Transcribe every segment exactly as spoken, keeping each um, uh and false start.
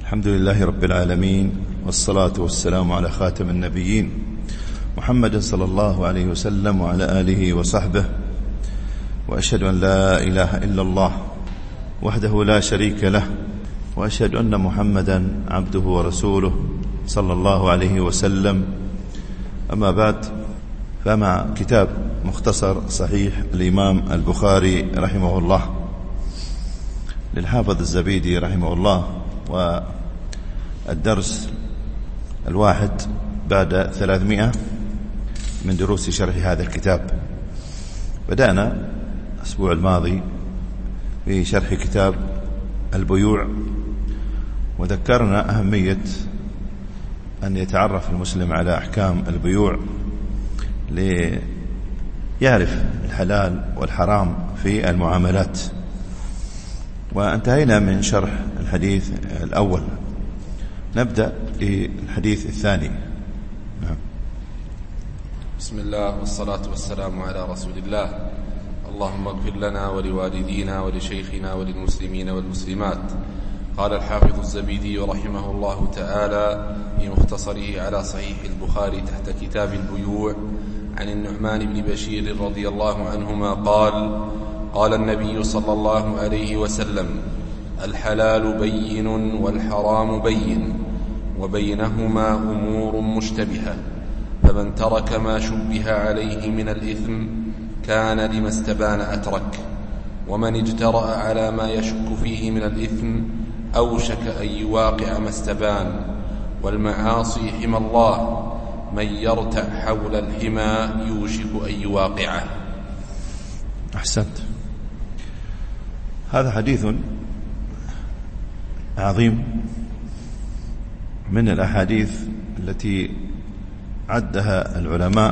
الحمد لله رب العالمين، والصلاة والسلام على خاتم النبيين محمد صلى الله عليه وسلم وعلى آله وصحبه، وأشهد أن لا إله إلا الله وحده لا شريك له، وأشهد أن محمدا عبده ورسوله صلى الله عليه وسلم. أما بعد، فمع كتاب مختصر صحيح الإمام البخاري رحمه الله للحافظ الزبيدي رحمه الله، والدرس الواحد بعد ثلاثمائة من دروس شرح هذا الكتاب. بدأنا الأسبوع الماضي في شرح كتاب البيوع، وذكرنا أهمية أن يتعرف المسلم على أحكام البيوع ليعرف الحلال والحرام في المعاملات. وانتهينا من شرح الحديث الأول، نبدأ بالحديث الثاني. نعم. بسم الله والصلاة والسلام على رسول الله. اللهم اغفر لنا ولوالدينا ولشيخنا وللمسلمين والمسلمات. قال الحافظ الزبيدي رحمه الله تعالى في مختصره على صحيح البخاري تحت كتاب البيوع عن النعمان بن بشير رضي الله عنهما قال: قال النبي صلى الله عليه وسلم: الحلال بين والحرام بين، وبينهما أمور مشتبهة، فمن ترك ما شبه عليه من الإثم كان لما استبان أترك، ومن اجترأ على ما يشك فيه من الإثم أوشك أن يواقع ما استبان. والمعاصي حمى الله، من يرتع حول الحمى يوشك أن يواقعه. أحسنت. هذا حديث عظيم من الأحاديث التي عدها العلماء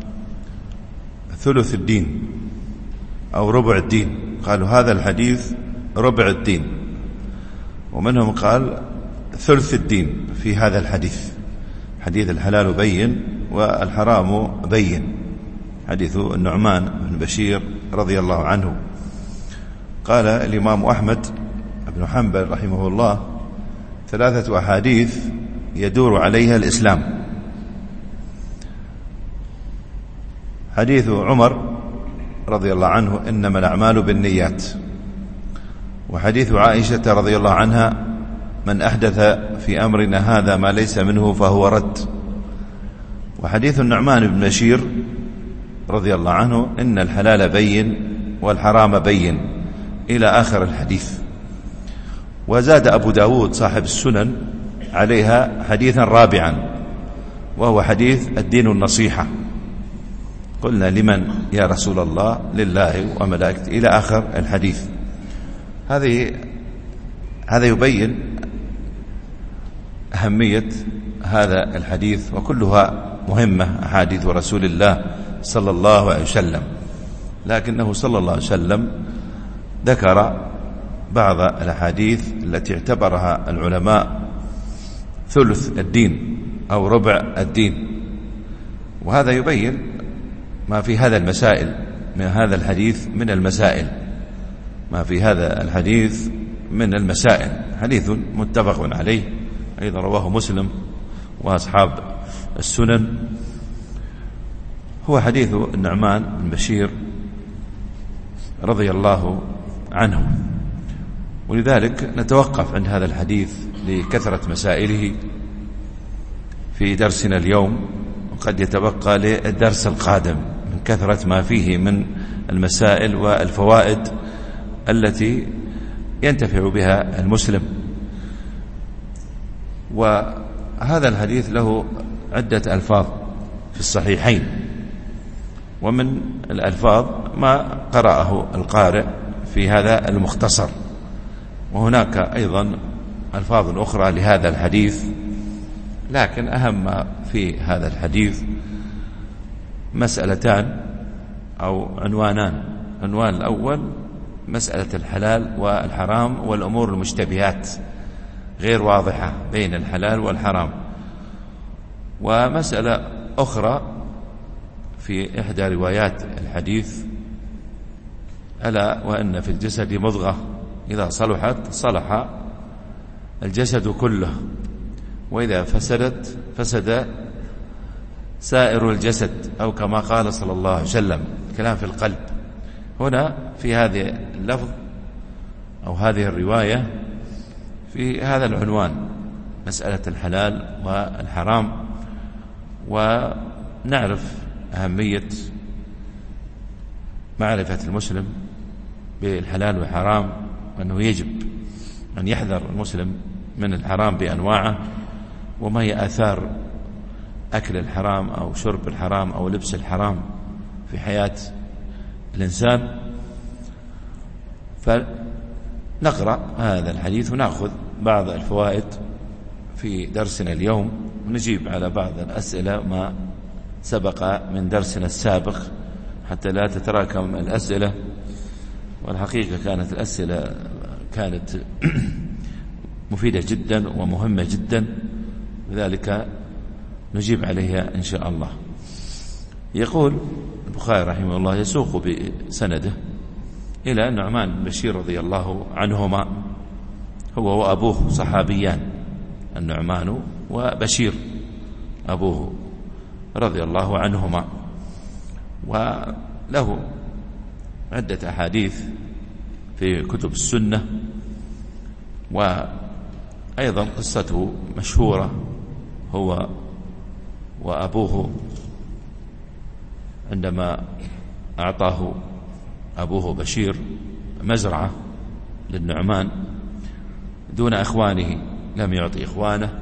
ثلث الدين أو ربع الدين. قالوا هذا الحديث ربع الدين، ومنهم قال ثلث الدين في هذا الحديث. حديث الحلال بين والحرام بين، حديث النعمان بن بشير رضي الله عنه. قال الإمام أحمد بن حنبل رحمه الله: ثلاثة أحاديث يدور عليها الإسلام. حديث عمر رضي الله عنه: إنما الأعمال بالنيات. وحديث عائشة رضي الله عنها: من أحدث في أمرنا هذا ما ليس منه فهو رد. وحديث النعمان بن بشير رضي الله عنه: إن الحلال بين والحرام بين، إلى آخر الحديث. وزاد أبو داود صاحب السنن عليها حديثا رابعا، وهو حديث الدين النصيحة. قلنا: لمن يا رسول الله؟ لله وملائكته، إلى آخر الحديث. هذه هذا يبين أهمية هذا الحديث، وكلها مهمة أحاديث رسول الله صلى الله عليه وسلم، لكنه صلى الله عليه وسلم ذكر بعض الأحاديث التي اعتبرها العلماء ثلث الدين أو ربع الدين. وهذا يبين ما في هذا المسائل من هذا الحديث من المسائل ما في هذا الحديث من المسائل. حديث متفق عليه، أيضا رواه مسلم وأصحاب السنن. هو حديث النعمان بن بشير رضي الله عنه، ولذلك نتوقف عند هذا الحديث لكثرة مسائله في درسنا اليوم، وقد يتبقى للدرس القادم من كثرة ما فيه من المسائل والفوائد التي ينتفع بها المسلم. وهذا الحديث له عدة ألفاظ في الصحيحين، ومن الألفاظ ما قرأه القارئ في هذا المختصر، وهناك أيضا ألفاظ أخرى لهذا الحديث. لكن أهم ما في هذا الحديث مسألتان أو عنوانان. عنوان الأول مسألة الحلال والحرام والأمور المشتبهات غير واضحة بين الحلال والحرام. ومسألة أخرى في إحدى روايات الحديث: ألا وأن في الجسد مضغة إذا صلحت صلح الجسد كله، وإذا فسدت فسد سائر الجسد، أو كما قال صلى الله عليه وسلم كلام في القلب. هنا في هذه اللفظ أو هذه الرواية في هذا العنوان مسألة الحلال والحرام، ونعرف أهمية معرفة المسلم بالحلال والحرام، وأنه يجب أن يحذر المسلم من الحرام بأنواعه، وما هي آثار أكل الحرام أو شرب الحرام أو لبس الحرام في حياة الإنسان. فنقرأ هذا الحديث ونأخذ بعض الفوائد في درسنا اليوم، ونجيب على بعض الأسئلة ما سبق من درسنا السابق حتى لا تتراكم الأسئلة. والحقيقة كانت الأسئلة كانت مفيدة جدا ومهمة جدا، لذلك نجيب عليها إن شاء الله. يقول البخاري رحمه الله يسوق بسنده إلى النعمان بن بشير رضي الله عنهما، هو وأبوه صحابيان، النعمان وبشير أبوه رضي الله عنهما، وله عدة أحاديث في كتب السنة، وأيضا قصته مشهورة، هو وأبوه عندما أعطاه أبوه بشير مزرعة للنعمان دون أخوانه، لم يعطي إخوانه،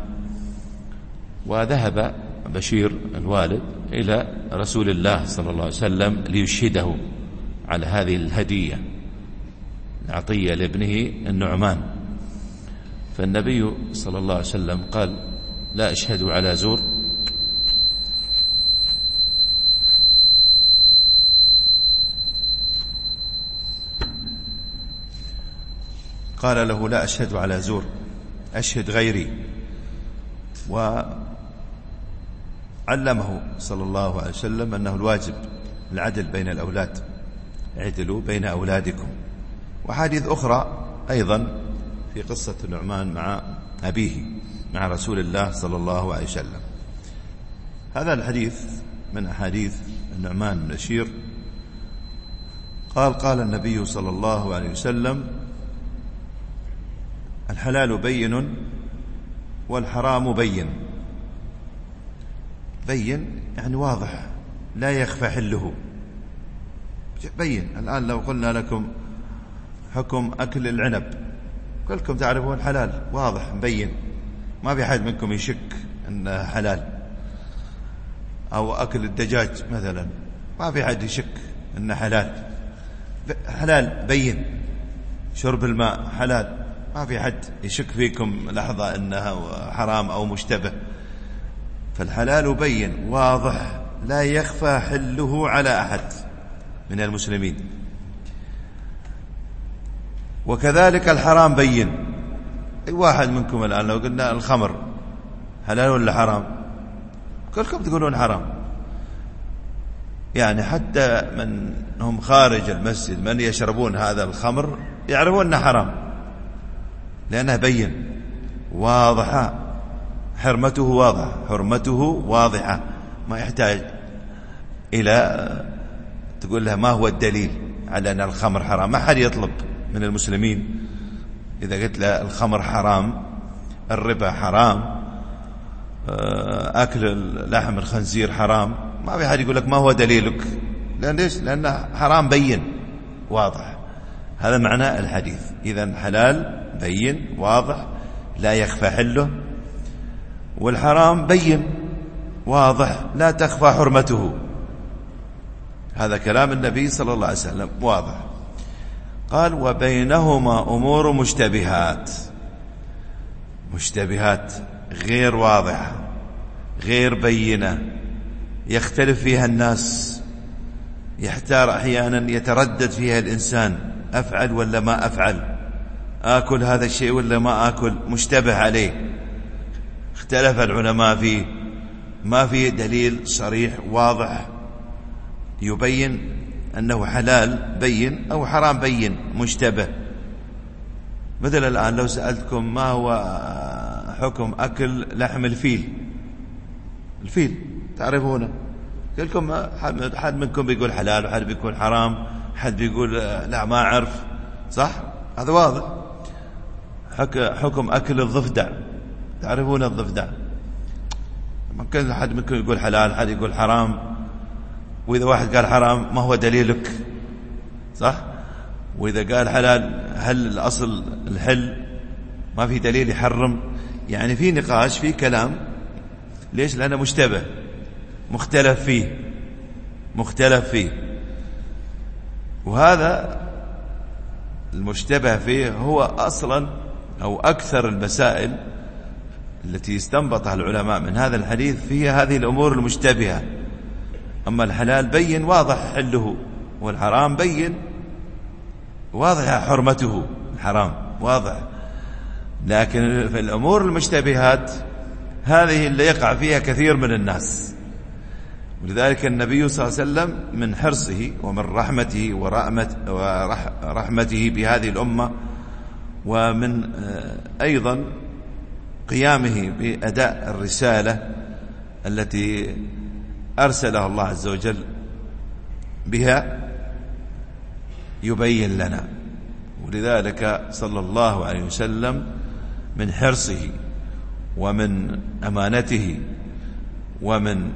وذهب بشير الوالد إلى رسول الله صلى الله عليه وسلم ليشهده على هذه الهدية العطية لابنه النعمان. فالنبي صلى الله عليه وسلم قال: لا أشهد على زور، قال له: لا أشهد على زور، أشهد غيري. وعلمه صلى الله عليه وسلم أنه الواجب العدل بين الأولاد، اعدلوا بين أولادكم. وحديث أخرى أيضا في قصة النعمان مع أبيه مع رسول الله صلى الله عليه وسلم. هذا الحديث من أحاديث النعمان بن بشير. قال: قال النبي صلى الله عليه وسلم: الحلال بين والحرام بين. بين يعني واضح، لا يخفى حله، بين. الآن لو قلنا لكم حكم أكل العنب، كلكم تعرفون حلال، واضح مبين، ما في أحد منكم يشك أنه حلال. أو أكل الدجاج مثلا، ما في أحد يشك أنه حلال، حلال بين. شرب الماء حلال، ما في حد يشك فيكم لحظة أنها حرام أو مشتبه. فالحلال بين واضح، لا يخفى حله على أحد من المسلمين. وكذلك الحرام بين. أي واحد منكم الآن لو قلنا الخمر حلال ولا حرام، كلكم تقولون حرام. يعني حتى من هم خارج المسجد من يشربون هذا الخمر يعرفون أنه حرام، لأنه بين واضحة، حرمته واضحة، حرمته واضحة، ما يحتاج إلى تقول لها ما هو الدليل على أن الخمر حرام. ما حد يطلب من المسلمين إذا قلت له الخمر حرام، الربا حرام، أكل لحم الخنزير حرام، ما في حد يقول لك ما هو دليلك. لأن ليش؟ لأنه حرام بين واضح. هذا معنى الحديث. إذن حلال بين واضح، لا يخفى حله، والحرام بين واضح، لا تخفى حرمته. هذا كلام النبي صلى الله عليه وسلم واضح. قال: وبينهما أمور مشتبهات. مشتبهات غير واضحة، غير بينة، يختلف فيها الناس، يحتار أحيانا، يتردد فيها الإنسان، أفعل ولا ما أفعل، آكل هذا الشيء ولا ما آكل، مشتبه عليه، اختلف العلماء فيه، ما في دليل صريح واضح يبين أنه حلال بين أو حرام بين، مشتبه. مثل الآن لو سألتكم ما هو حكم أكل لحم الفيل، الفيل تعرفونه، كلكم حد منكم بيقول حلال وحد بيقول حرام، حد بيقول لا ما أعرف، صح؟ هذا واضح. حكم أكل الضفدع، تعرفون الضفدع؟ ممكن حد منكم يقول حلال، حد يقول حرام، وإذا واحد قال حرام ما هو دليلك، صح؟ وإذا قال حلال هل الأصل الحل؟ ما في دليل يحرم. يعني في نقاش، في كلام. ليش؟ لأنه مشتبه، مختلف فيه مختلف فيه وهذا المشتبه فيه هو أصلا أو أكثر المسائل التي استنبطها العلماء من هذا الحديث فيها هذه الأمور المشتبهة. أما الحلال بين واضح حله، والحرام بين واضح حرمته، الحرام واضح. لكن في الأمور المشتبهات هذه اللي يقع فيها كثير من الناس. ولذلك النبي صلى الله عليه وسلم من حرصه ومن رحمته ورحمته بهذه الأمة، ومن أيضا قيامه بأداء الرسالة التي أرسلها الله عز وجل بها، يبين لنا. ولذلك صلى الله عليه وسلم من حرصه ومن أمانته ومن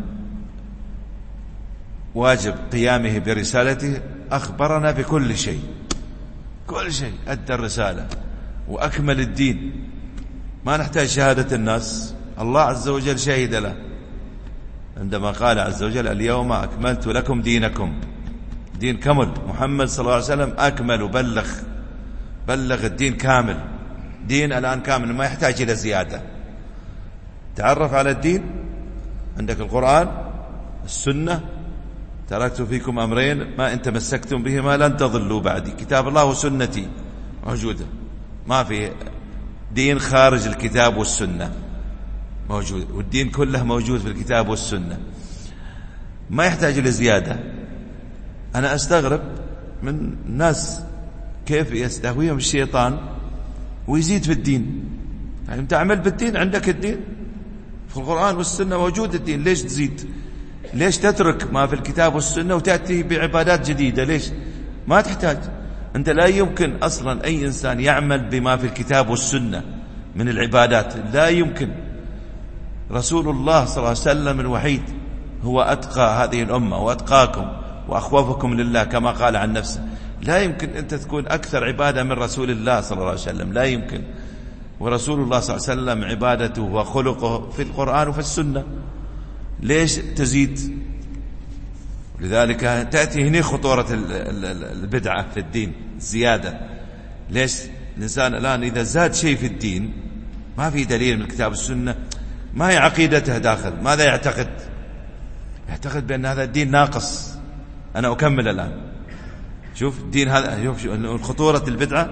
واجب قيامه برسالته أخبرنا بكل شيء، كل شيء أدى الرسالة وأكمل الدين، ما نحتاج شهادة الناس، الله عز وجل شهد له عندما قال عز وجل اليوم أكملت لكم دينكم، دين كمل. محمد صلى الله عليه وسلم أكمل وبلغ بلغ الدين كامل، دين الآن كامل ما يحتاج إلى زيادة. تعرف على الدين، عندك القرآن السنة، تركت فيكم أمرين ما إن تمسكتم بهما لن تضلوا بعدي، كتاب الله وسنتي موجودة، ما في دين خارج الكتاب والسنة موجود، والدين كله موجود في الكتاب والسنة، ما يحتاج لزيادة. أنا أستغرب من الناس كيف يستهويهم الشيطان ويزيد في الدين. يعني تعمل بالدين، عندك الدين في القرآن والسنة موجود الدين، ليش تزيد؟ ليش تترك ما في الكتاب والسنة وتأتي بعبادات جديدة؟ ليش؟ ما تحتاج. أنت لا يمكن أصلا أي إنسان يعمل بما في الكتاب والسنة من العبادات، لا يمكن. رسول الله صلى الله عليه وسلم الوحيد هو أتقى هذه الأمة وأتقاكم وأخوفكم لله كما قال عن نفسه. لا يمكن أنت تكون أكثر عبادة من رسول الله صلى الله عليه وسلم، لا يمكن. ورسول الله صلى الله عليه وسلم عبادته وخلقه في القرآن وفي السنة، ليش تزيد؟ لذلك تأتي هنا خطورة البدعة في الدين، الزيادة. ليش؟ الإنسان الآن إذا زاد شيء في الدين ما في دليل من الكتاب والسنة، ما هي عقيدته داخل، ماذا يعتقد؟ يعتقد بأن هذا الدين ناقص. أنا أكمل الآن، شوف الدين هذا، شوف خطورة البدعة.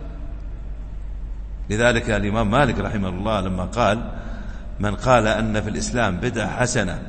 لذلك الإمام مالك رحمه الله لما قال من قال أن في الإسلام بدعة حسنة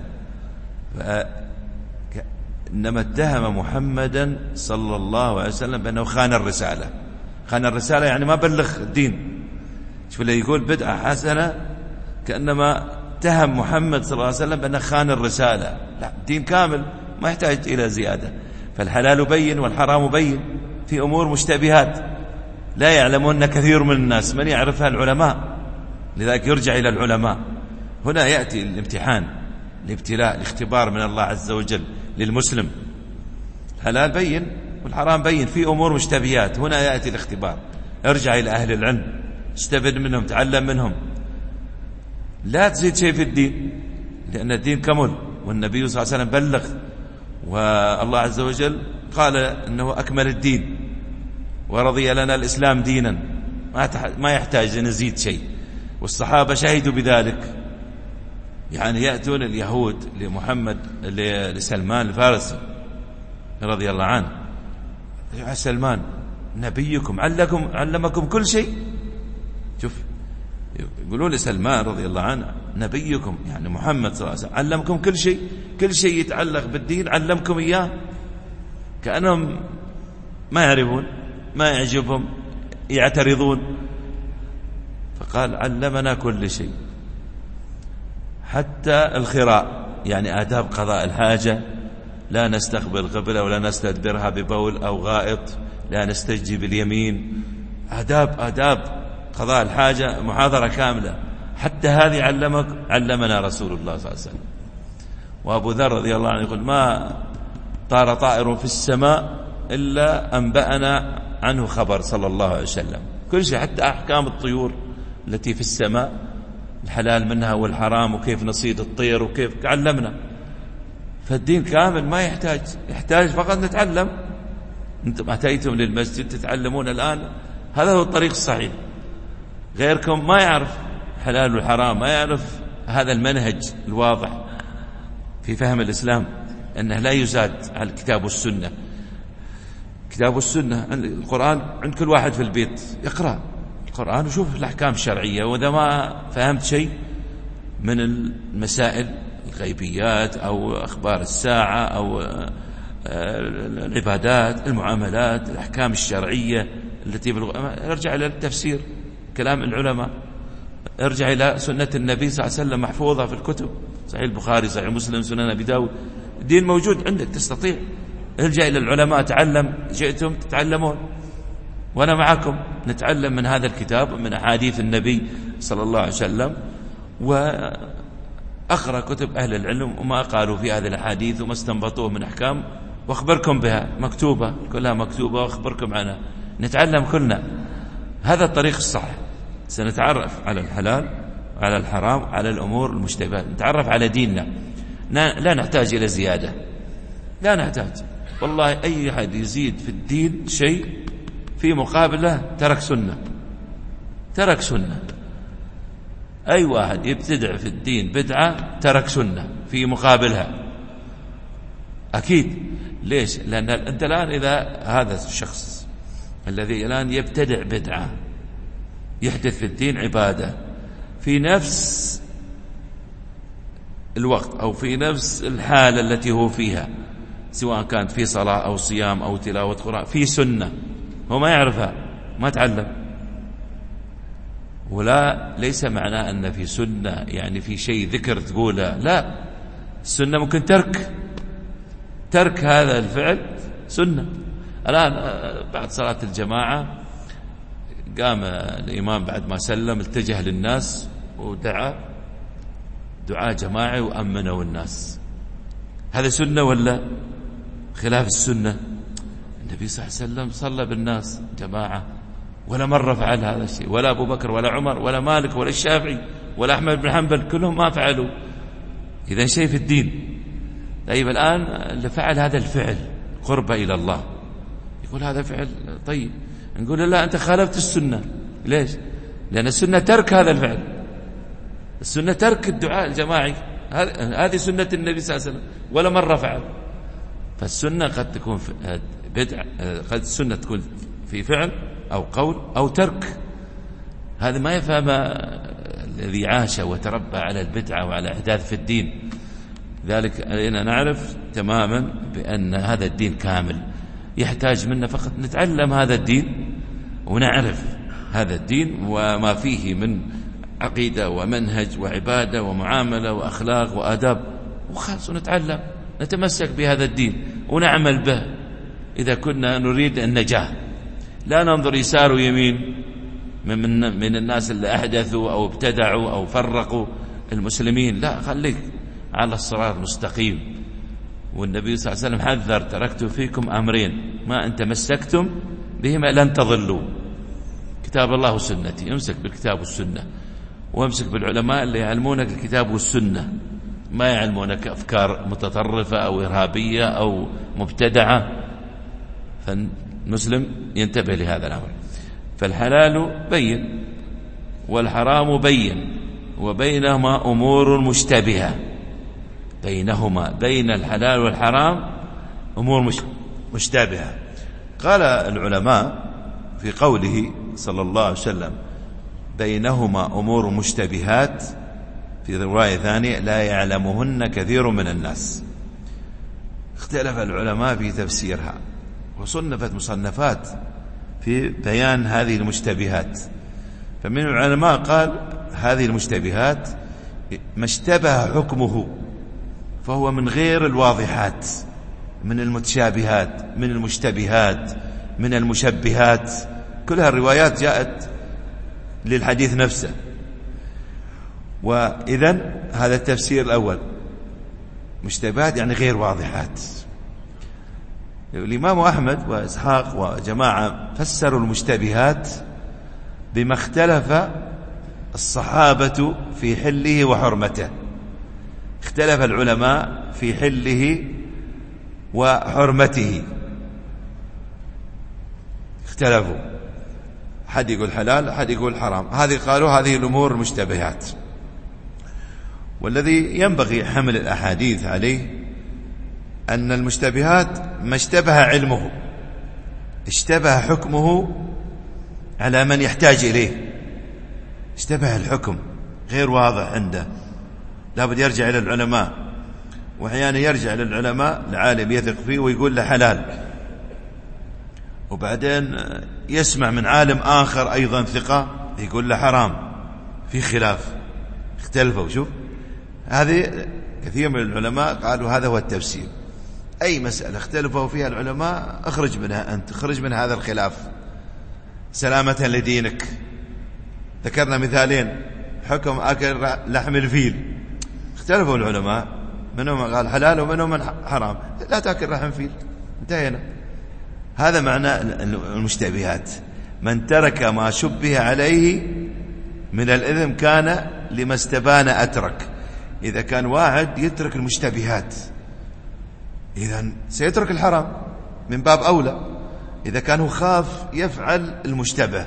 إنما اتهم محمدا صلى الله عليه وسلم بأنه خان الرسالة. خان الرسالة يعني ما بلغ الدين. شوف اللي يقول بدعة حسنة كأنما اتهم محمد صلى الله عليه وسلم بأنه خان الرسالة. لا، الدين كامل ما يحتاج إلى زيادة. فالحلال بين والحرام بين، في أمور مشتبهات لا يعلمون كثير من الناس، من يعرفها العلماء. لذلك يرجع إلى العلماء. هنا يأتي الامتحان، الابتلاء، الاختبار من الله عز وجل للمسلم. الحلال بين والحرام بين، في أمور مشتبهات، هنا يأتي الاختبار. ارجع إلى أهل العلم، استفد منهم، تعلم منهم، لا تزيد شيء في الدين، لأن الدين كمل، والنبي صلى الله عليه وسلم بلغ، والله عز وجل قال أنه أكمل الدين ورضي لنا الإسلام دينا، ما يحتاج نزيد شيء. والصحابة شهدوا بذلك. يعني يأتون اليهود لمحمد لسلمان الفارسي رضي الله عنه، يا سلمان نبيكم علمكم علمكم كل شيء. شوف يقولون لسلمان رضي الله عنه نبيكم، يعني محمد صلى الله عليه وسلم علمكم كل شيء، كل شيء يتعلق بالدين علمكم إياه. كأنهم ما يعرفون، ما يعجبهم، يعترضون. فقال علمنا كل شيء حتى الخراء، يعني آداب قضاء الحاجة، لا نستقبل قبلة ولا نستدبرها ببول أو غائط، لا نستجدي باليمين، آداب آداب قضاء الحاجة، محاضرة كاملة. حتى هذه علمك علمنا رسول الله صلى الله عليه وسلم. وأبو ذر رضي الله عنه يقول ما طار طائر في السماء إلا أنبأنا عنه خبر صلى الله عليه وسلم. كل شيء حتى أحكام الطيور التي في السماء، الحلال منها والحرام، وكيف نصيد الطير وكيف علمنا. فالدين كامل ما يحتاج يحتاج فقط نتعلم. أنتم أتيتم للمسجد تتعلمون الآن، هذا هو الطريق الصحيح. غيركم ما يعرف حلال والحرام، ما يعرف هذا المنهج الواضح في فهم الإسلام، أنه لا يزاد على الكتاب والسنة. كتاب والسنة، القرآن عند كل واحد في البيت يقرأ القرآن وشوف الأحكام الشرعية. وإذا ما فهمت شيء من المسائل الغيبيات أو أخبار الساعة أو العبادات، المعاملات، الأحكام الشرعية التي ارجع إلى التفسير، كلام العلماء، ارجع إلى سنة النبي صلى الله عليه وسلم محفوظة في الكتب، صحيح البخاري، صحيح مسلم، سنن أبي داود. الدين موجود عندك، تستطيع. ارجع إلى العلماء، تعلم، جئتم تتعلمون وأنا معكم نتعلم من هذا الكتاب ومن أحاديث النبي صلى الله عليه وسلم، وأقرأ كتب أهل العلم وما قالوا في هذه الأحاديث وما استنبطوه من أحكام، وأخبركم بها مكتوبة، كلها مكتوبة، وأخبركم عنها. نتعلم كلنا، هذا الطريق الصح. سنتعرف على الحلال على الحرام على الأمور المشتبهات، نتعرف على ديننا، لا نحتاج إلى زيادة، لا نحتاج. والله أي أحد يزيد في الدين شيء في مقابله ترك سنة، ترك سنة. أي واحد يبتدع في الدين بدعة ترك سنة في مقابلها، أكيد. ليش؟ لأن أنت الآن إذا هذا الشخص الذي الآن يبتدع بدعة، يحدث في الدين عبادة في نفس الوقت أو في نفس الحالة التي هو فيها، سواء كانت في صلاة أو صيام أو تلاوة قرآن، في سنة هو ما يعرفها، ما تعلم. ولا ليس معناه أن في سنة يعني في شيء ذكر تقوله، لا. السنة ممكن ترك ترك هذا الفعل سنة. الآن بعد صلاة الجماعة قام الإمام بعد ما سلم التجه للناس ودعا دعاء جماعي وأمنوا الناس. هذا سنة ولا خلاف السنة؟ النبي صلى الله عليه وسلم صلى بالناس جماعة، ولا مرة فعل هذا الشيء، ولا أبو بكر ولا عمر ولا مالك ولا الشافعي ولا أحمد بن حنبل، كلهم ما فعلوا. إذا شيء في الدين. طيب الآن اللي فعل هذا الفعل قرب إلى الله، يقول هذا فعل طيب، نقول لا أنت خالفت السنة. ليش؟ لأن السنة ترك هذا الفعل، السنة ترك الدعاء الجماعي، هذه سنة النبي صلى الله عليه وسلم، ولا مرة فعل. فالسنة قد تكون بدع، قد السنة تكون في فعل أو قول أو ترك. هذا ما يفهم الذي عاش وتربى على البدعة وعلى إحداث في الدين. ذلك أننا نعرف تماما بأن هذا الدين كامل، يحتاج منا فقط نتعلم هذا الدين ونعرف هذا الدين وما فيه من عقيدة ومنهج وعبادة ومعاملة وأخلاق وآداب، وخلاص نتعلم، نتمسك بهذا الدين ونعمل به إذا كنا نريد النجاة. لا ننظر يسار ويمين من, من الناس اللي أحدثوا أو ابتدعوا أو فرقوا المسلمين، لا، خليك على الصراط المستقيم. والنبي صلى الله عليه وسلم حذر: تركت فيكم أمرين ما أن تمسكتم بهما لن تضلوا، كتاب الله وسنتي. امسك بالكتاب والسنة، وامسك بالعلماء اللي يعلمونك الكتاب والسنة، ما يعلمونك أفكار متطرفة أو إرهابية أو مبتدعة. فالمسلم ينتبه لهذا الأمر. فالحلال بين والحرام بين، وبينهما أمور مشتبهة. بينهما بين الحلال والحرام أمور مش مشتبهة. قال العلماء في قوله صلى الله عليه وسلم بينهما أمور مشتبهات، في رواية ثانية لا يعلمهن كثير من الناس. اختلف العلماء في تفسيرها، وصنفت مصنفات في بيان هذه المشتبهات. فمن العلماء قال هذه المشتبهات ما اشتبه حكمه فهو من غير الواضحات، من المتشابهات، من المشتبهات، من المشبهات، كلها الروايات جاءت للحديث نفسه. وإذن هذا التفسير الأول، مشتبهات يعني غير واضحات. الإمام أحمد وإسحاق وجماعة فسروا المشتبهات بما اختلف الصحابة في حله وحرمته. اختلف العلماء في حله وحرمته، اختلفوا، حد يقول حلال، حد يقول حرام. هذه قالوا هذه الأمور المشتبهات. والذي ينبغي حمل الأحاديث عليه أن المشتبهات ما اشتبه علمه، اشتبه حكمه على من يحتاج إليه، اشتبه الحكم غير واضح عنده، لابد يرجع إلى العلماء. وأحيانا يرجع للعلماء لعالم يثق فيه ويقول له حلال، وبعدين يسمع من عالم آخر أيضا ثقة يقول له حرام، في خلاف، اختلفوا. شوف هذه كثير من العلماء قالوا هذا هو التفسير. أي مسألة اختلفوا فيها العلماء اخرج منها أنت، اخرج من هذا الخلاف سلامة لدينك. ذكرنا مثالين، حكم أكل لحم الفيل، اختلفوا العلماء، منهم قال حلال ومنهم حرام، لا تأكل لحم فيل، انتهينا. هذا معنى المشتبهات، من ترك ما شبه عليه من الإثم كان لما استبان أترك. إذا كان واحد يترك المشتبهات إذن سيترك الحرام من باب أولى. إذا كان هو خاف يفعل المشتبه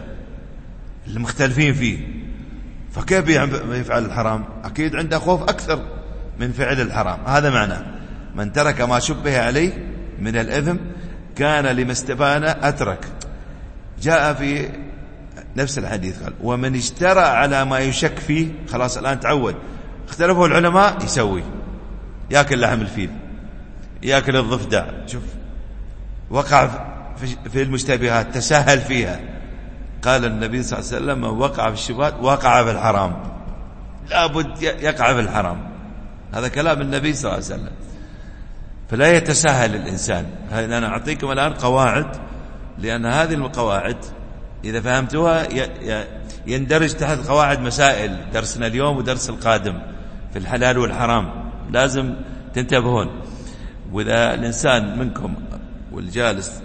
المختلفين فيه، فكيف يفعل الحرام؟ أكيد عنده خوف أكثر من فعل الحرام. هذا معنى من ترك ما شبه عليه من الإثم كان لما استبان أترك. جاء في نفس الحديث قال ومن اشترى على ما يشك فيه، خلاص الآن تعود، اختلفوا العلماء، يسوي يأكل لحم الفيل، يأكل الضفدع. شوف وقع في المشتبهات، تساهل فيها. قال النبي صلى الله عليه وسلم من وقع في الشبهات وقع في الحرام، لابد يقع في الحرام. هذا كلام النبي صلى الله عليه وسلم. فلا يتساهل الإنسان. أنا أعطيكم الآن قواعد، لأن هذه القواعد إذا فهمتوها يندرج تحت قواعد مسائل درسنا اليوم ودرس القادم في الحلال والحرام، لازم تنتبهون. وإذا الإنسان منكم والجالس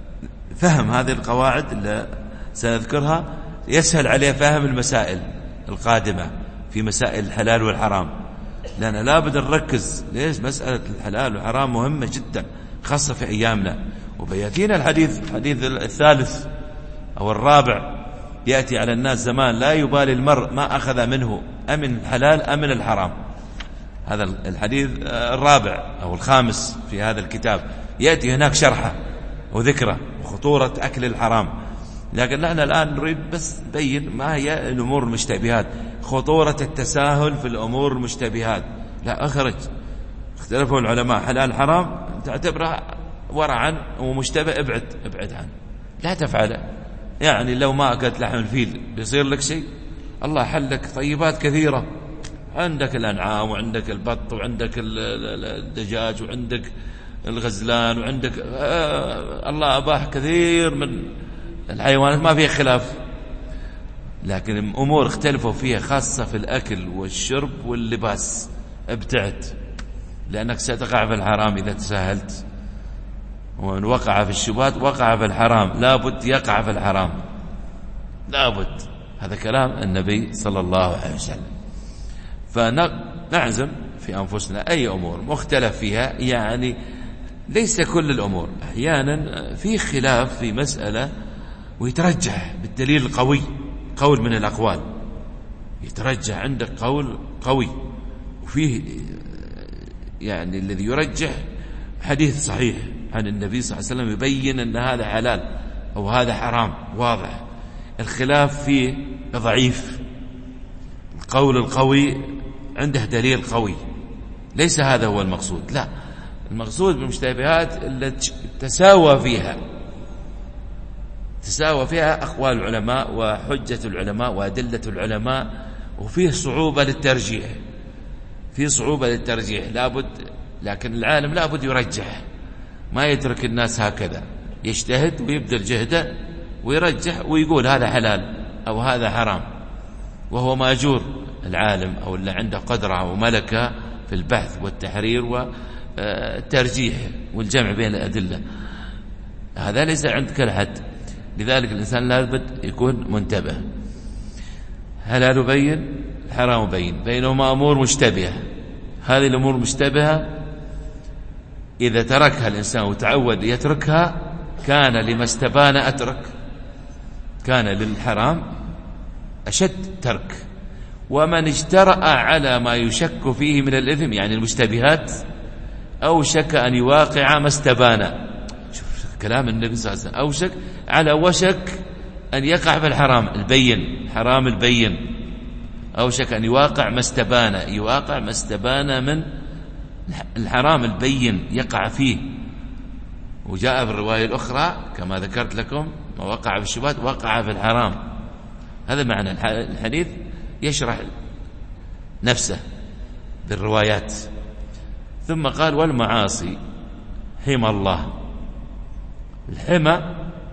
فهم هذه القواعد اللي سنذكرها يسهل عليه فهم المسائل القادمة في مسائل الحلال والحرام، لأن لابد نركز. ليش؟ مسألة الحلال والحرام مهمة جدا، خاصة في أيامنا. وبيأتينا الحديث الحديث الثالث أو الرابع، يأتي على الناس زمان لا يبالي المرء ما أخذ منه أمن الحلال أمن الحرام. هذا الحديث الرابع أو الخامس في هذا الكتاب، يأتي هناك شرحه وذكره وخطورة أكل الحرام. لكن نحن الآن نريد بس نبين ما هي الأمور المشتبهات، خطورة التساهل في الأمور المشتبهات. لا، أخرج، اختلفوا العلماء حلال حرام، تعتبره ورعا ومشتبه، ابعد ابعد عنه، لا تفعله. يعني لو ما أكلت لحم الفيل بيصير لك شيء؟ الله حلك طيبات كثيرة، عندك الأنعام وعندك البط وعندك الدجاج وعندك الغزلان وعندك آه الله أباح كثير من الحيوانات، ما فيها خلاف. لكن أمور اختلفوا فيها خاصة في الأكل والشرب واللباس، ابتعد، لأنك ستقع في الحرام إذا تساهلت. ومن وقع في الشبهات وقع في الحرام، لابد يقع في الحرام، لابد. هذا كلام النبي صلى الله عليه وسلم. فنعزم في أنفسنا أي أمور مختلف فيها، يعني ليس كل الأمور، أحيانا في خلاف في مسألة ويترجح بالدليل القوي، قول من الأقوال يترجح عندك قول قوي، وفيه يعني الذي يرجح حديث صحيح عن النبي صلى الله عليه وسلم يبين أن هذا حلال أو هذا حرام واضح. الخلاف فيه ضعيف، القول القوي عنده دليل قوي. ليس هذا هو المقصود، لا، المقصود بالمشتبهات التي تساوى فيها تساوى فيها أقوال العلماء وحجة العلماء وأدلة العلماء، وفيه صعوبة للترجيح، فيه صعوبة للترجيح لابد، لكن العالم لابد يرجح، ما يترك الناس هكذا، يجتهد ويبذل جهده ويرجح ويقول هذا حلال أو هذا حرام، وهو ماجور العالم أو اللي عنده قدرة وملكة في البحث والتحرير والترجيح والجمع بين الأدلة. هذا ليس عند كل حد، لذلك الإنسان لابد يكون منتبه. حلال بين، الحرام بين، بينهما أمور مشتبهة. هذه الأمور مشتبهة إذا تركها الإنسان وتعود يتركها كان لما استبان أترك، كان للحرام أشد ترك. ومن اجترأ على ما يشك فيه من الإثم، يعني المشتبهات، أو شك أن يواقع ما استبان. شوف كلام النبي صلى الله عليه وسلم، أو شك على وشك أن يقع في الحرام البين، حرام البين، أو شك أن يواقع ما استبان، يواقع ما استبان من الحرام البين يقع فيه. وجاء في الرواية الأخرى كما ذكرت لكم ما وقع في الشبهات وقع في الحرام. هذا معنى الحديث، يشرح نفسه بالروايات. ثم قال والمعاصي حمى الله. الحمى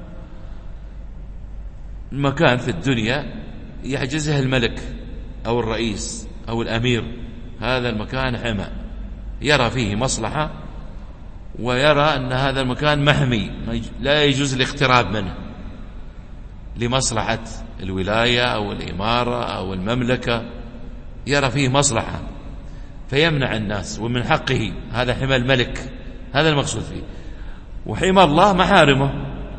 المكان في الدنيا يحجزه الملك أو الرئيس أو الأمير، هذا المكان حمى، يرى فيه مصلحة ويرى أن هذا المكان محمي لا يجوز الاقتراب منه لمصلحة الولاية أو الإمارة أو المملكة، يرى فيه مصلحة فيمنع الناس، ومن حقه، هذا حمى الملك، هذا المقصود فيه. وحمى الله محارمه،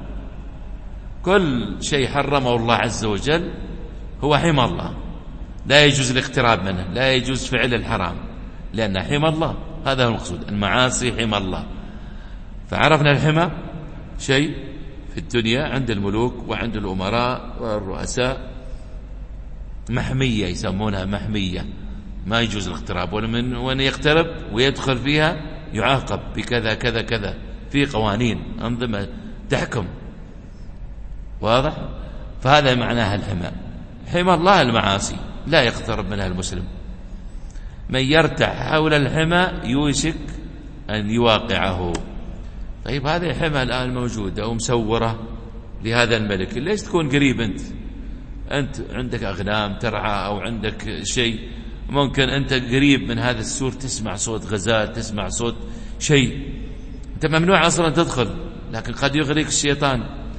كل شيء حرمه الله عز وجل هو حمى الله، لا يجوز الاقتراب منه، لا يجوز فعل الحرام، لأن حمى الله، هذا هو المقصود. المعاصي حمى الله. فعرفنا الحمى شيء في الدنيا عند الملوك وعند الأمراء والرؤساء محمية، يسمونها محمية، ما يجوز الاقتراب، ومن وأن يقترب ويدخل فيها يعاقب بكذا كذا كذا، في قوانين أنظمة تحكم، واضح؟ فهذا معناها الحمى. حمى الله المعاصي لا يقترب منها المسلم، من يرتع حول الحمى يوشك أن يواقعه. طيب هذه الحمى الآن موجودة ومسورة لهذا الملك، ليش تكون قريب أنت؟ أنت عندك أغنام ترعى أو عندك شيء، ممكن أنت قريب من هذا السور تسمع صوت غزال، تسمع صوت شيء، أنت ممنوع أصلا تدخل، لكن قد يغريك الشيطان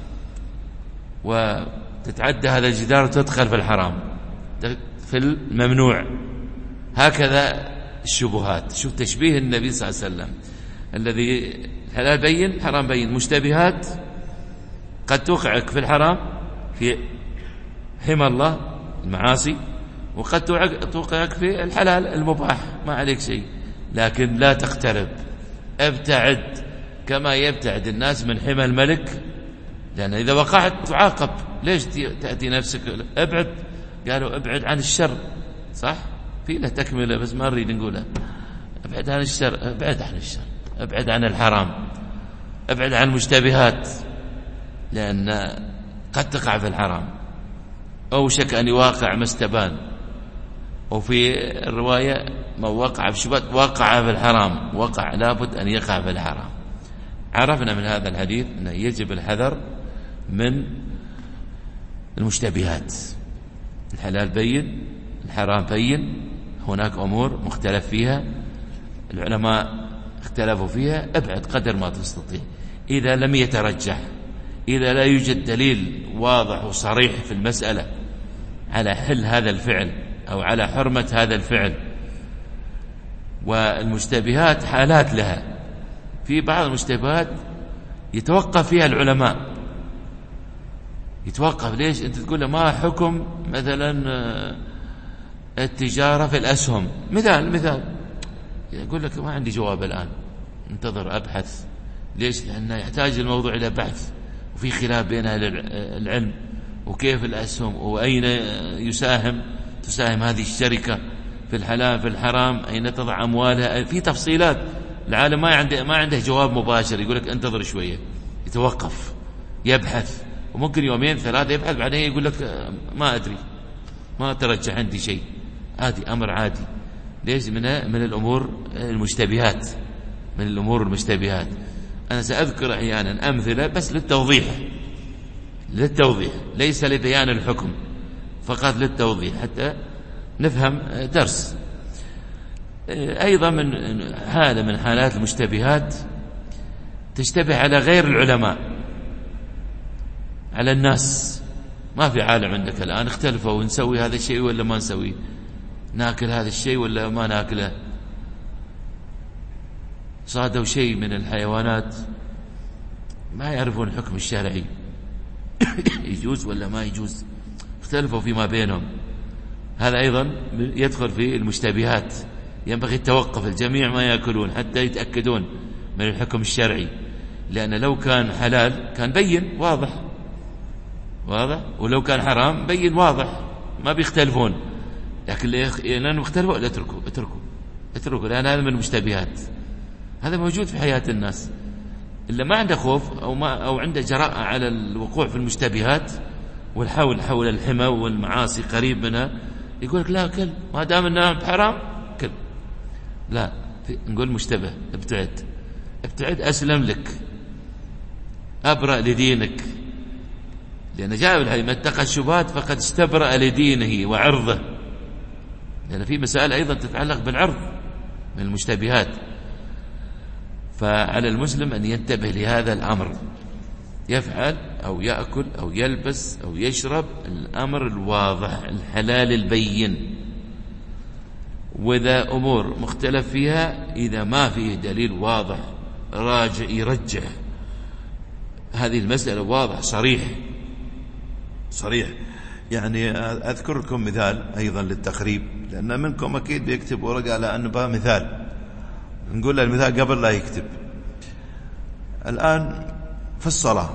وتتعدى هذا الجدار وتدخل في الحرام، في الممنوع. هكذا الشبهات. شوف تشبيه النبي صلى الله عليه وسلم، الذي الحلال بين الحرام بين، مشتبهات قد توقعك في الحرام في حمى الله المعاصي، وقد توقعك في الحلال المباح ما عليك شيء، لكن لا تقترب، ابتعد كما يبتعد الناس من حمى الملك، لأن إذا وقعت تعاقب. ليش تأتي نفسك؟ ابعد، قالوا ابعد عن الشر، صح؟ في له تكملة بس ما نريد نقولها. ابعد عن الشر، ابعد عن الشر، ابعد عن الحرام، ابعد عن المشتبهات، لأن قد تقع في الحرام، أو شك أن يواقع ما استبان. وفي الرواية ما وقع في شبهات وقع في الحرام، وقع لابد أن يقع في الحرام. عرفنا من هذا الحديث أنه يجب الحذر من المشتبهات. الحلال بين، الحرام بين، هناك أمور مختلف فيها، العلماء اختلفوا فيها، ابعد قدر ما تستطيع. إذا لم يترجح، إذا لا يوجد دليل واضح وصريح في المسألة على حل هذا الفعل أو على حرمة هذا الفعل، والمشتبهات حالات لها، في بعض المشتبهات يتوقف فيها العلماء، يتوقف. ليش؟ أنت تقول له ما حكم مثلا التجارة في الأسهم، مثال مثال يقول لك ما عندي جواب الآن، انتظر أبحث. ليش؟ لأنه يحتاج الموضوع إلى بحث، وفي خلاف بين أهل العلم، وكيف الأسهم وأين يساهم تساهم هذه الشركة في الحلال في الحرام، أين تضع أموالها، في تفصيلات. العالم ما عنده ما عنده جواب مباشر، يقول لك انتظر شوية، يتوقف يبحث وممكن يومين ثلاثة يبحث بعدين يقول لك ما أدري ما ترجح عندي شيء. عادي، أمر عادي. ليش؟ من من الأمور المشتبهات، من الأمور المشتبهات. أنا سأذكر أحيانا أمثلة بس للتوضيح، للتوضيح ليس لبيان الحكم، فقط للتوضيح حتى نفهم درس. أيضا من حالة من حالات المشتبهات تشتبه على غير العلماء، على الناس. ما في عالم عندك الآن اختلفوا ونسوي هذا الشيء ولا ما نسويه، ناكل هذا الشيء ولا ما ناكله، صادوا شيء من الحيوانات ما يعرفون الحكم الشرعي يجوز ولا ما يجوز، اختلفوا فيما بينهم. هذا أيضا يدخل في المشتبهات، ينبغي التوقف، الجميع ما يأكلون حتى يتأكدون من الحكم الشرعي، لأن لو كان حلال كان بين واضح واضح، ولو كان حرام بين واضح، ما بيختلفون. لكن لأنهم اختلفوا لا اتركوا اتركوا اتركوا لأن هذا من المشتبهات. هذا موجود في حياة الناس. إلا ما عنده خوف أو ما أو عنده جراءة على الوقوع في المشتبهات والحول حول الحمى والمعاصي قريب منها، يقول لك لا كل ما دام انها حرام كل. لا، نقول مشتبه، ابتعد ابتعد، أسلم لك، أبرأ لدينك، لأن جاء بالحديث من اتقى الشبهات فقد استبرأ لدينه وعرضه، لأن في مسائل أيضا تتعلق بالعرض من المشتبهات. فعلى المسلم أن ينتبه لهذا الأمر، يفعل أو يأكل أو يلبس أو يشرب الأمر الواضح الحلال البين. وإذا أمور مختلف فيها إذا ما فيه دليل واضح راجع يرجح هذه المسألة واضح صريح صريح. يعني أذكر لكم مثال أيضا للتقريب، لأن منكم أكيد بيكتب ورقة على أنه بها مثال، نقول له المثال قبل لا يكتب. الآن في الصلاة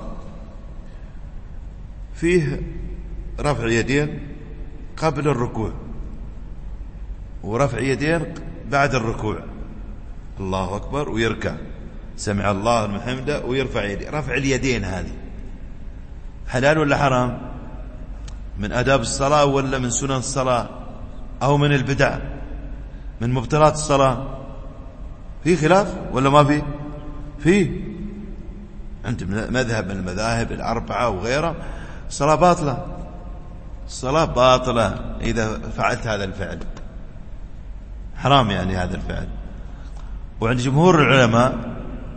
فيه رفع يدين قبل الركوع ورفع يدين بعد الركوع، الله أكبر ويركع، سمع الله لمن حمده ويرفع يديه. رفع اليدين هذه حلال ولا حرام؟ من آداب الصلاة ولا من سنن الصلاة أو من البدع من مبطلات الصلاة؟ في خلاف ولا ما في؟ فيه. عند مذهب من المذاهب الأربعة وغيرها الصلاة باطلة، الصلاة باطلة إذا فعلت هذا الفعل، حرام يعني هذا الفعل. وعند جمهور العلماء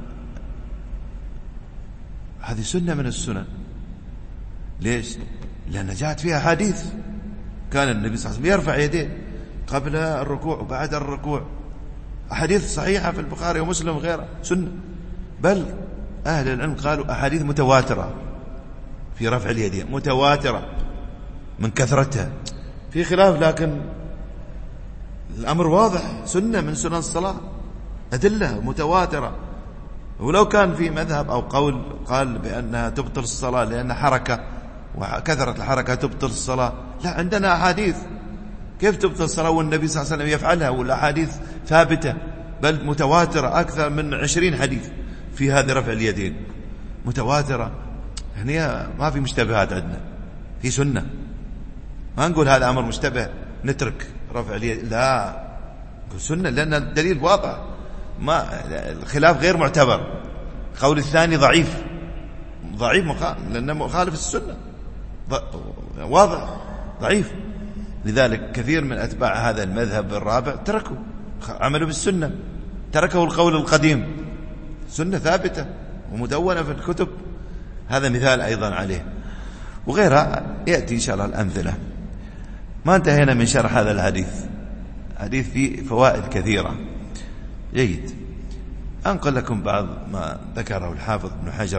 هذه سنة من السنن. ليش؟ لأن جاءت فيها حديث كان النبي صلى الله عليه وسلم يرفع يديه قبل الركوع وبعد الركوع، أحاديث صحيحة في البخاري ومسلم وغيرها سنة. بل أهل العلم قالوا أحاديث متواترة في رفع اليدين، متواترة من كثرتها، في خلاف لكن الأمر واضح، سنة من سنن الصلاة، أدلة متواترة. ولو كان في مذهب أو قول قال بأنها تبطل الصلاة لأن حركة وكثرة الحركة تبطل الصلاة، لا، عندنا أحاديث كيف تبطل الصلاة والنبي صلى الله عليه وسلم يفعلها، والأحاديث ثابتة بل متواترة، أكثر من عشرين حديث في هذا رفع اليدين متواترة. هنا ما في مشتبهات، عندنا في سنة. ما نقول هذا أمر مشتبه نترك رفع اليد، لا، نقول سنة لأن الدليل واضح، ما الخلاف غير معتبر. قول الثاني ضعيف ضعيف لأنه مخالف السنة، واضح ضعيف. لذلك كثير من أتباع هذا المذهب الرابع تركوا، عملوا بالسنة، تركوا القول القديم، سنة ثابتة ومدونة في الكتب. هذا مثال أيضا عليه، وغيرها يأتي إن شاء الله الأمثلة. ما انتهينا من شرح هذا الحديث، حديث فيه فوائد كثيرة. جيد، أنقل لكم بعض ما ذكره الحافظ ابن حجر.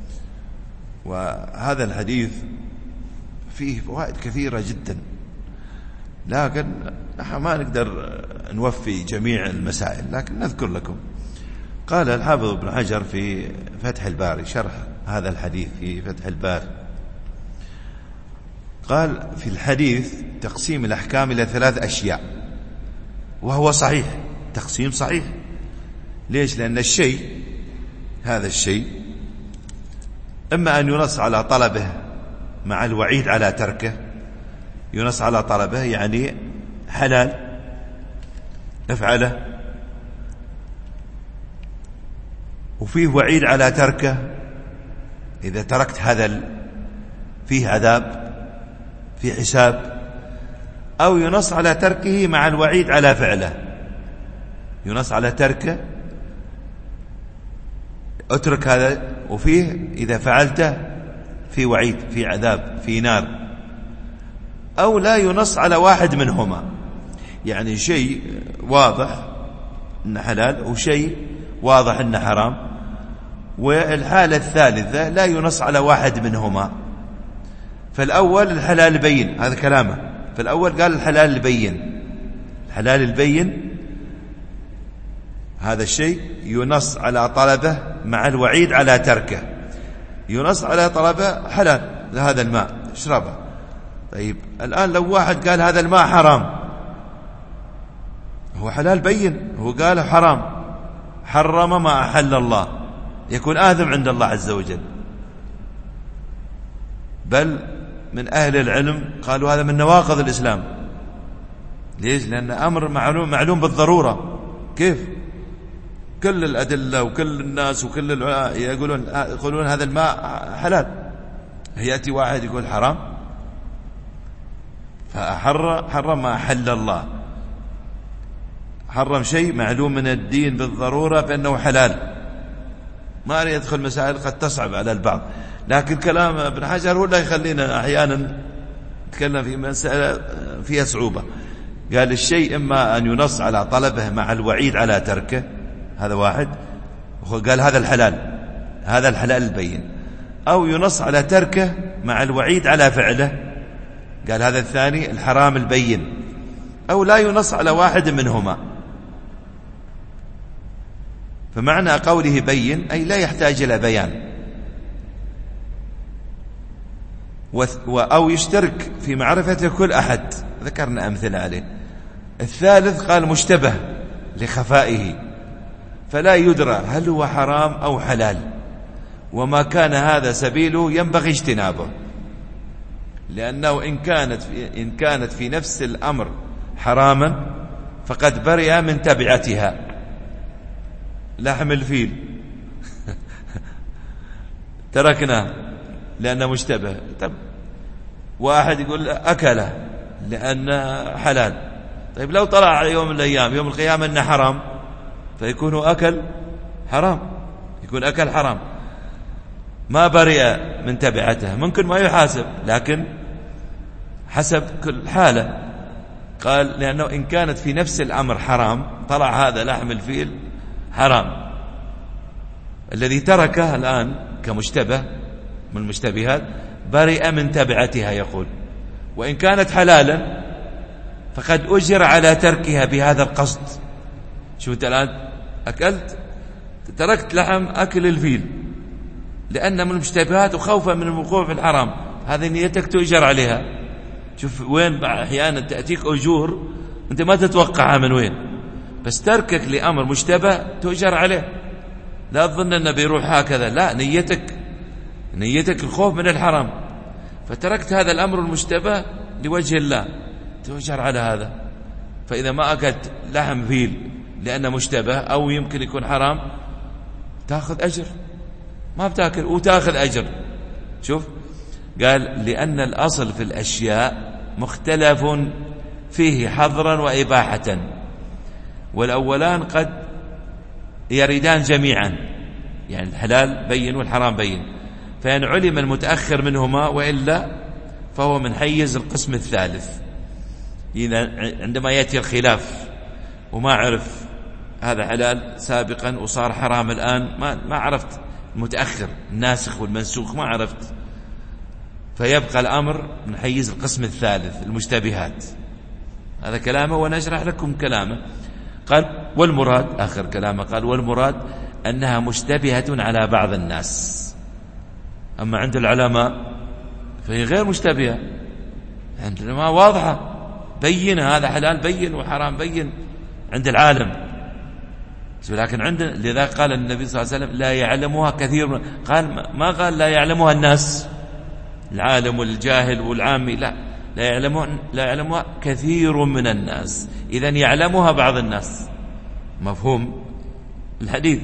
وهذا الحديث فيه فوائد كثيرة جدا، لكن نحن ما نقدر نوفي جميع المسائل، لكن نذكر لكم. قال الحافظ ابن حجر في فتح الباري شرح هذا الحديث في فتح الباري، قال في الحديث تقسيم الأحكام إلى ثلاث أشياء، وهو صحيح، تقسيم صحيح. ليش؟ لأن الشيء هذا الشيء إما أن ينص على طلبه مع الوعيد على تركه، ينص على طلبه يعني حلال افعله، وفيه وعيد على تركه، إذا تركت هذا فيه عذاب، فيه حساب. أو ينص على تركه مع الوعيد على فعله، ينص على تركه اترك هذا، وفيه إذا فعلته في وعيد، في عذاب، في نار. أو لا ينص على واحد منهما، يعني شيء واضح إنه حلال وشيء واضح إنه حرام، والحالة الثالثة لا ينص على واحد منهما. فالأول الحلال البين، هذا كلامه، فالأول قال الحلال البين، الحلال البين هذا الشيء ينص على طلبه مع الوعيد على تركه. ينص على طلبه حلال هذا الماء اشربه. طيب الآن لو واحد قال هذا الماء حرام، هو حلال بين، هو قال حرام، حرم ما أحل الله، يكون آثم عند الله عز وجل. بل من أهل العلم قالوا هذا من نواقض الإسلام. ليش؟ لأن أمر معلوم, معلوم بالضرورة. كيف؟ كل الأدلة وكل الناس وكل العلماء يقولون, يقولون هذا الماء حلال، يأتي واحد يقول حرام، فحرم ما أحل الله، حرم شيء معلوم من الدين بالضرورة بأنه حلال. ما أريد يدخل مسائل قد تصعب على البعض، لكن كلام ابن حجر هو اللي يخلينا أحيانا نتكلم في مسألة فيها صعوبة. قال الشيء إما أن ينص على طلبه مع الوعيد على تركه، هذا واحد، قال هذا الحلال، هذا الحلال البين. أو ينص على تركه مع الوعيد على فعله، قال هذا الثاني الحرام البين. أو لا ينص على واحد منهما. فمعنى قوله بين أي لا يحتاج إلى بيان. أو يشترك في معرفة كل أحد، ذكرنا أمثلة عليه. الثالث قال مشتبه لخفائه، فلا يدرى هل هو حرام أو حلال، وما كان هذا سبيله ينبغي اجتنابه، لأنه إن كانت في, إن كانت في نفس الأمر حراما فقد برئ من تبعتها. لحم الفيل تركناه لأنه مشتبه، طب واحد يقول أكله لأنه حلال. طيب لو طلع يوم من الأيام يوم القيامة أنه حرام، فيكون أكل حرام، يكون أكل حرام، ما برئ من تبعته، ممكن ما يحاسب، لكن حسب كل حالة. قال لأنه إن كانت في نفس الأمر حرام، طلع هذا لحم الفيل حرام، الذي تركه الآن كمشتبه من المشتبهات برئ من تبعتها. يقول وإن كانت حلالا فقد أجر على تركها بهذا القصد. شو أنت الآن أكلت، تركت لحم أكل الفيل لأن من المشتبهات وخوفا من الوقوع في الحرام، هذه نيتك تؤجر عليها. شوف وين أحيانا تأتيك أجور أنت ما تتوقعها من وين، بس تركك لأمر مشتبه تؤجر عليه. لا تظن أنه بيروح هكذا، لا، نيتك نيتك الخوف من الحرام، فتركت هذا الأمر المشتبه لوجه الله تؤجر على هذا. فإذا ما أكلت لحم فيل لأنه مشتبه أو يمكن يكون حرام تأخذ أجر، ما بتأكل وتأخذ أجر. شوف قال لأن الأصل في الأشياء مختلف فيه حظرا وإباحة، والأولان قد يردان جميعا، يعني الحلال بين والحرام بين، فإن علم المتأخر منهما وإلا فهو من حيز القسم الثالث. إذا عندما يأتي الخلاف وما عرف هذا حلال سابقا وصار حرام الآن، ما ما عرفت المتأخر الناسخ والمنسوخ، ما عرفت، فيبقى الأمر من حيز القسم الثالث المشتبهات. هذا كلامه ونشرح لكم كلامه. قال والمراد، آخر كلامه قال والمراد أنها مشتبهة على بعض الناس، أما عند العلماء فهي غير مشتبهة، عند العلماء واضحة بين، هذا حلال بين وحرام بين عند العالم. لكن عند لذا قال النبي صلى الله عليه وسلم لا يعلمها كثير من، قال ما قال لا يعلمها الناس، العالم والجاهل والعامي، لا لا يعلمون لا يعلمها كثير من الناس، إذن يعلمها بعض الناس. مفهوم الحديث؟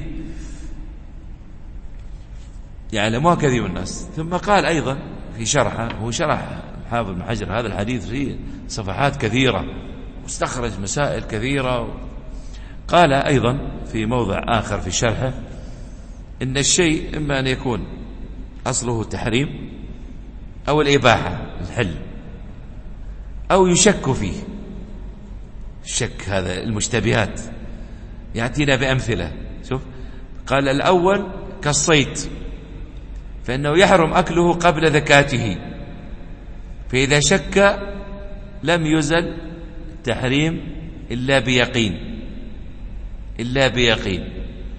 يعلمها كثير من الناس. ثم قال أيضا في شرحه، هو شرح حافظ بن حجر هذا الحديث فيه صفحات كثيرة واستخرج مسائل كثيرة. قال أيضا في موضع آخر في شرحه إن الشيء إما أن يكون أصله تحريم أو الإباحة الحل، أو يشك فيه. الشك هذا المشتبهات يأتينا بأمثلة. شوف قال الأول كالصيد، فإنه يحرم أكله قبل ذكاته، فإذا شك لم يزل التحريم إلا بيقين، إلا بيقين.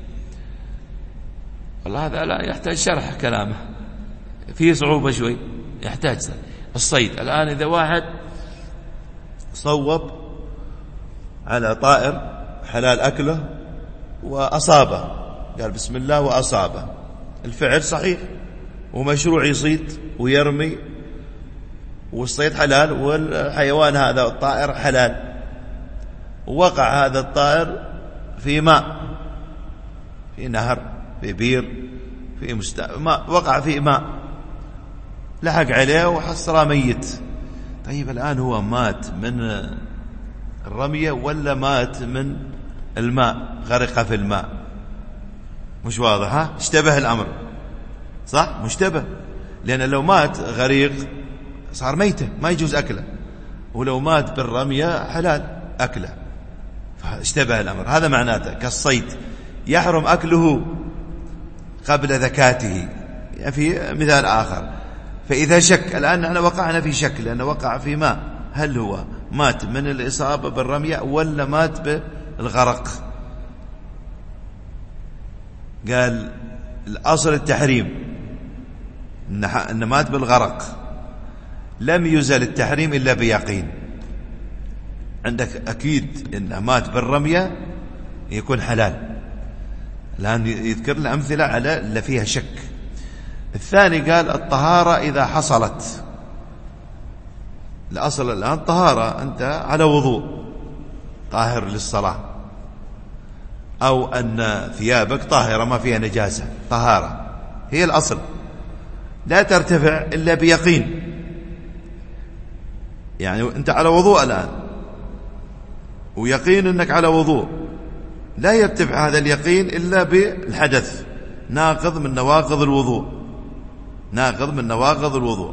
والله هذا لا يحتاج شرح كلامه، فيه صعوبة شوي، يحتاج شرح. الصيد الآن إذا واحد صوب على طائر حلال أكله وأصابه، قال بسم الله وأصابه، الفعل صحيح ومشروع يصيد ويرمي، والصيد حلال، والحيوان هذا الطائر حلال، ووقع هذا الطائر في ماء، في نهر، في بير، في مست... ماء، وقع في ماء، لحق عليه وحصره ميت. طيب الآن هو مات من الرمية ولا مات من الماء، غرق في الماء؟ مش واضح، ها؟ اشتبه الأمر، صح؟ مشتبه، لأن لو مات غريق صار ميتة ما يجوز أكله، ولو مات بالرمية حلال أكله، فاشتبه الأمر. هذا معناته كالصيد يحرم أكله قبل ذكاته. في مثال آخر، فإذا شك، الآن نحن وقعنا في شك لأنه وقع في ماء، هل هو مات من الإصابة بالرمية ولا مات بالغرق؟ قال الأصل التحريم، إن مات بالغرق، لم يزل التحريم إلا بيقين. عندك أكيد إنه مات بالرمية يكون حلال. الآن يذكر لنا أمثلة على اللي فيها شك. الثاني قال الطهارة إذا حصلت. الأصل الآن طهارة، أنت على وضوء طاهر للصلاة، أو أن ثيابك طاهرة ما فيها نجاسة، طهارة هي الأصل، لا ترتفع إلا بيقين. يعني أنت على وضوء الآن ويقين أنك على وضوء، لا يرتفع هذا اليقين إلا بالحدث، ناقض من نواقض الوضوء، ناقض من نواقض الوضوء.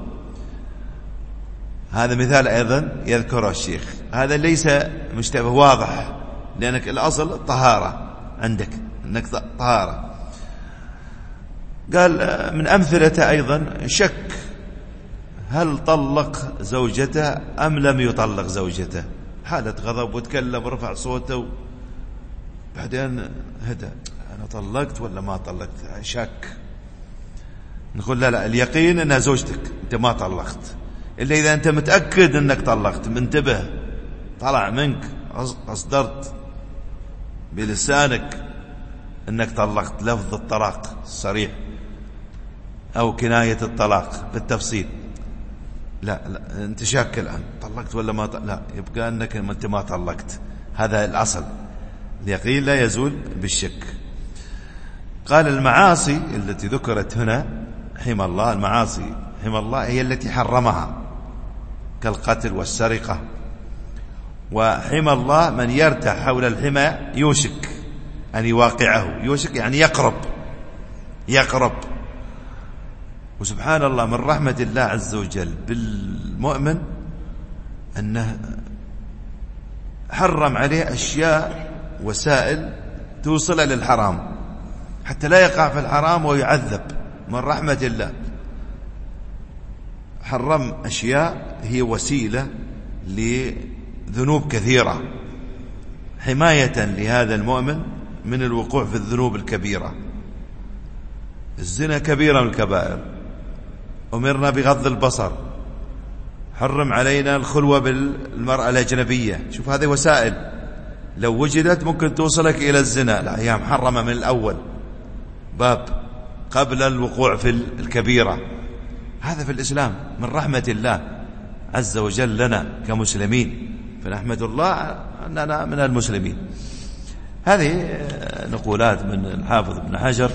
هذا مثال أيضا يذكره الشيخ، هذا ليس مشتبه، واضح، لأنك الأصل الطهارة عندك، أنك طهارة. قال من أمثلته أيضا شك، هل طلق زوجته أم لم يطلق زوجته؟ حالة غضب وتكلم ورفع صوته، بعدين هدى، أنا طلقت ولا ما طلقت؟ شك. نقول لا لا، اليقين أنها زوجتك، أنت ما طلقت إلا إذا أنت متأكد أنك طلقت، منتبه، طلع منك، أصدرت بلسانك أنك طلقت، لفظ الطلاق الصريح أو كناية الطلاق بالتفصيل. لا لا، أنت شاك الآن، طلقت ولا ما طلقت؟ لا، يبقى أنك أنت ما طلقت، هذا الأصل. اليقين لا يزول بالشك. قال المعاصي التي ذكرت هنا حمى الله، المعاصي حمى الله هي التي حرمها كالقتل والسرقة. وحمى الله من يرتع حول الحمى يوشك أن يواقعه، يوشك يعني يقرب، يقرب. وسبحان الله من رحمة الله عز وجل بالمؤمن أنه حرم عليه أشياء وسائل توصل للحرام حتى لا يقع في الحرام ويعذب. من رحمة الله حرم أشياء هي وسيلة لذنوب كثيرة، حماية لهذا المؤمن من الوقوع في الذنوب الكبيرة. الزنا كبيرة من الكبائر، أمرنا بغض البصر، حرم علينا الخلوة بالمرأة الأجنبية. شوف هذه وسائل لو وجدت ممكن توصلك إلى الزنا، لا هي محرمة من الأول، باب قبل الوقوع في الكبيرة. هذا في الإسلام من رحمة الله عز وجل لنا كمسلمين، فنحمد الله أننا من المسلمين. هذه نقولات من الحافظ ابن حجر.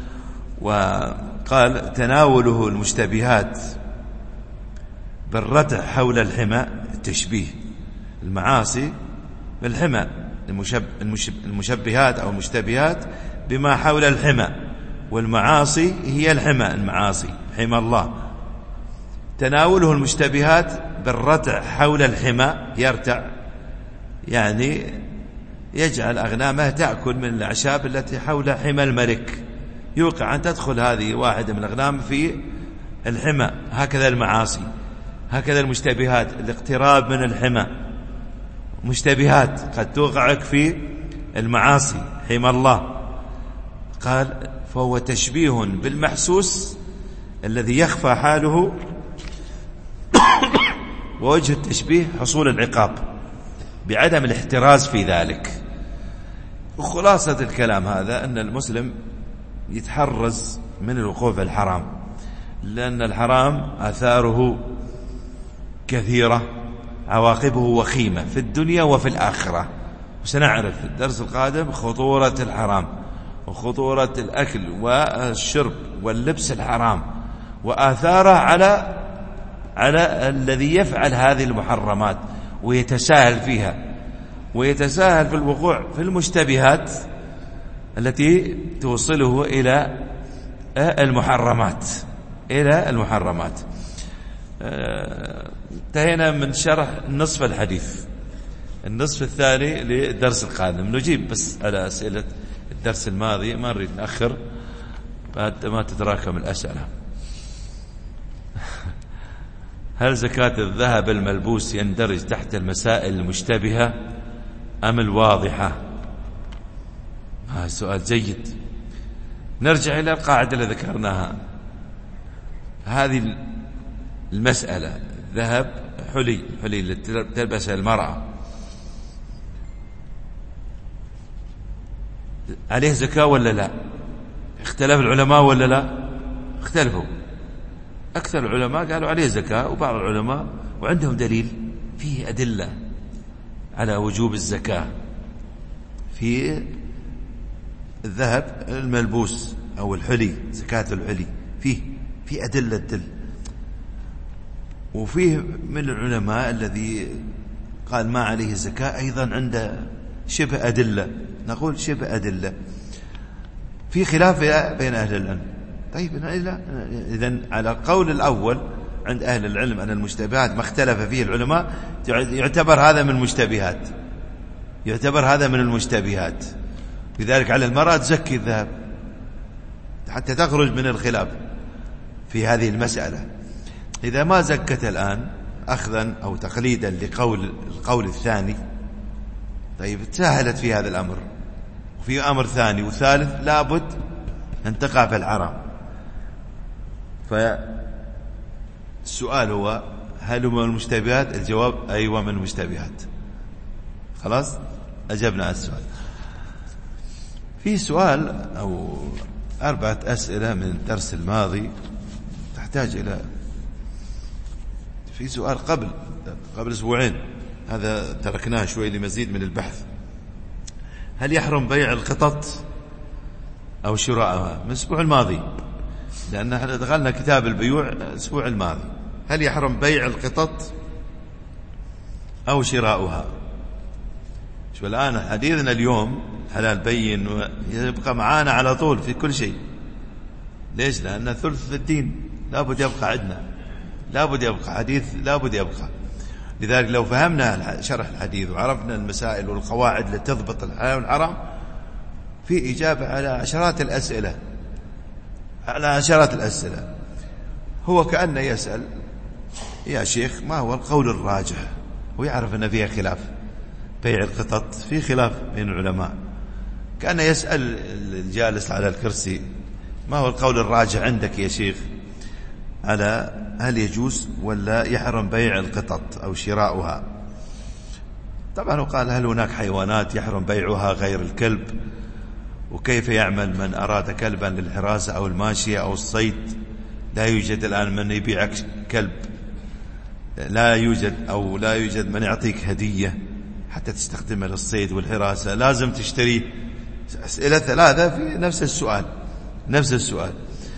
وقال تناوله المشتبهات بالردع حول الحمى، التشبيه المعاصي بالحمى، المشبهات أو المشتبهات بما حول الحمى، والمعاصي هي الحمى، المعاصي حمى الله. تناوله المشتبهات بالردع حول الحمى، يرتع يعني يجعل أغنامه تأكل من الأعشاب التي حول حمى الملك، يوقع أن تدخل هذه واحدة من الأغنام في الحمى. هكذا المعاصي، هكذا المشتبهات، الاقتراب من الحمى مشتبهات قد توقعك في المعاصي حمى الله. قال فهو تشبيه بالمحسوس الذي يخفى حاله، ووجه التشبيه حصول العقاب بعدم الاحتراز في ذلك. وخلاصة الكلام هذا أن المسلم يتحرز من الوقوع في الحرام، لأن الحرام آثاره كثيرة، عواقبه وخيمة في الدنيا وفي الآخرة. وسنعرف في الدرس القادم خطورة الحرام وخطورة الأكل والشرب واللبس الحرام وآثاره على على الذي يفعل هذه المحرمات ويتساهل فيها، ويتساهل في الوقوع في المشتبهات التي توصله إلى المحرمات إلى المحرمات. انتهينا من شرح نصف الحديث. النصف الثاني للدرس القادم نجيب بس على أسئلة الدرس الماضي، ما نريد نأخر حتى ما تتراكم الأسئلة. هل زكاة الذهب الملبوس يندرج تحت المسائل المشتبهة أم الواضحة؟ هذا سؤال جيد. نرجع إلى القاعدة اللي ذكرناها. هذه المسألة ذهب حلي حلي اللي تلبسها المرأة عليه زكاة ولا لا؟ اختلف العلماء ولا لا؟ اختلفوا. أكثر العلماء قالوا عليه زكاة، وبعض العلماء وعندهم دليل فيه أدلة على وجوب الزكاة في الذهب الملبوس أو الحلي، زكاة الحلي فيه في أدلة دل. وفيه من العلماء الذي قال ما عليه زكاة أيضا عنده شبه أدلة، نقول شبه أدلة، في خلاف بين أهل العلم. طيب إذن على القول الأول عند أهل العلم أن المشتبهات ما اختلف فيه العلماء يعتبر هذا من المشتبهات، يعتبر هذا من المشتبهات. لذلك على المرأة تزكي الذهب حتى تخرج من الخلاف في هذه المسألة. إذا ما زكت الآن أخذا أو تقليدا لقول القول الثاني، طيب تساهلت في هذا الأمر. وفي أمر ثاني وثالث لابد أن تقع في الحرام. فالسؤال هو هل هو من المشتبهات؟ الجواب أيوة من المشتبهات. خلاص أجبنا على السؤال. في سؤال أو أربعة أسئلة من الدرس الماضي تحتاج إلى، في سؤال قبل قبل أسبوعين، هذا تركناه شوي لمزيد من البحث. هل يحرم بيع القطط أو شراءها؟ من الأسبوع الماضي، لأن احنا دخلنا كتاب البيوع الأسبوع الماضي. هل يحرم بيع القطط أو شراؤها؟ شو الآن حديثنا اليوم حلال بين يبقى معانا على طول في كل شيء. ليش؟ لأن ثلث الدين لابد يبقى عندنا، لابد يبقى حديث، لابد يبقى. لذلك لو فهمنا شرح الحديث وعرفنا المسائل والقواعد اللي تضبط الحلال والحرام، في إجابة على عشرات الأسئلة، على عشرات الأسئلة. هو كأنه يسأل يا شيخ ما هو القول الراجح، ويعرف أن فيها خلاف. بيع القطط في خلاف بين العلماء، كأنه يسأل الجالس على الكرسي ما هو القول الراجح عندك يا شيخ على هل يجوز ولا يحرم بيع القطط أو شراؤها. طبعا قال هل هناك حيوانات يحرم بيعها غير الكلب، وكيف يعمل من أراد كلبا للحراسة أو الماشية أو الصيد لا يوجد الآن من يبيعك كلب، لا يوجد أو لا يوجد من يعطيك هدية حتى تستخدمها للصيد والحراسة، لازم تشتريه. أسئلة ثلاثة في نفس السؤال نفس السؤال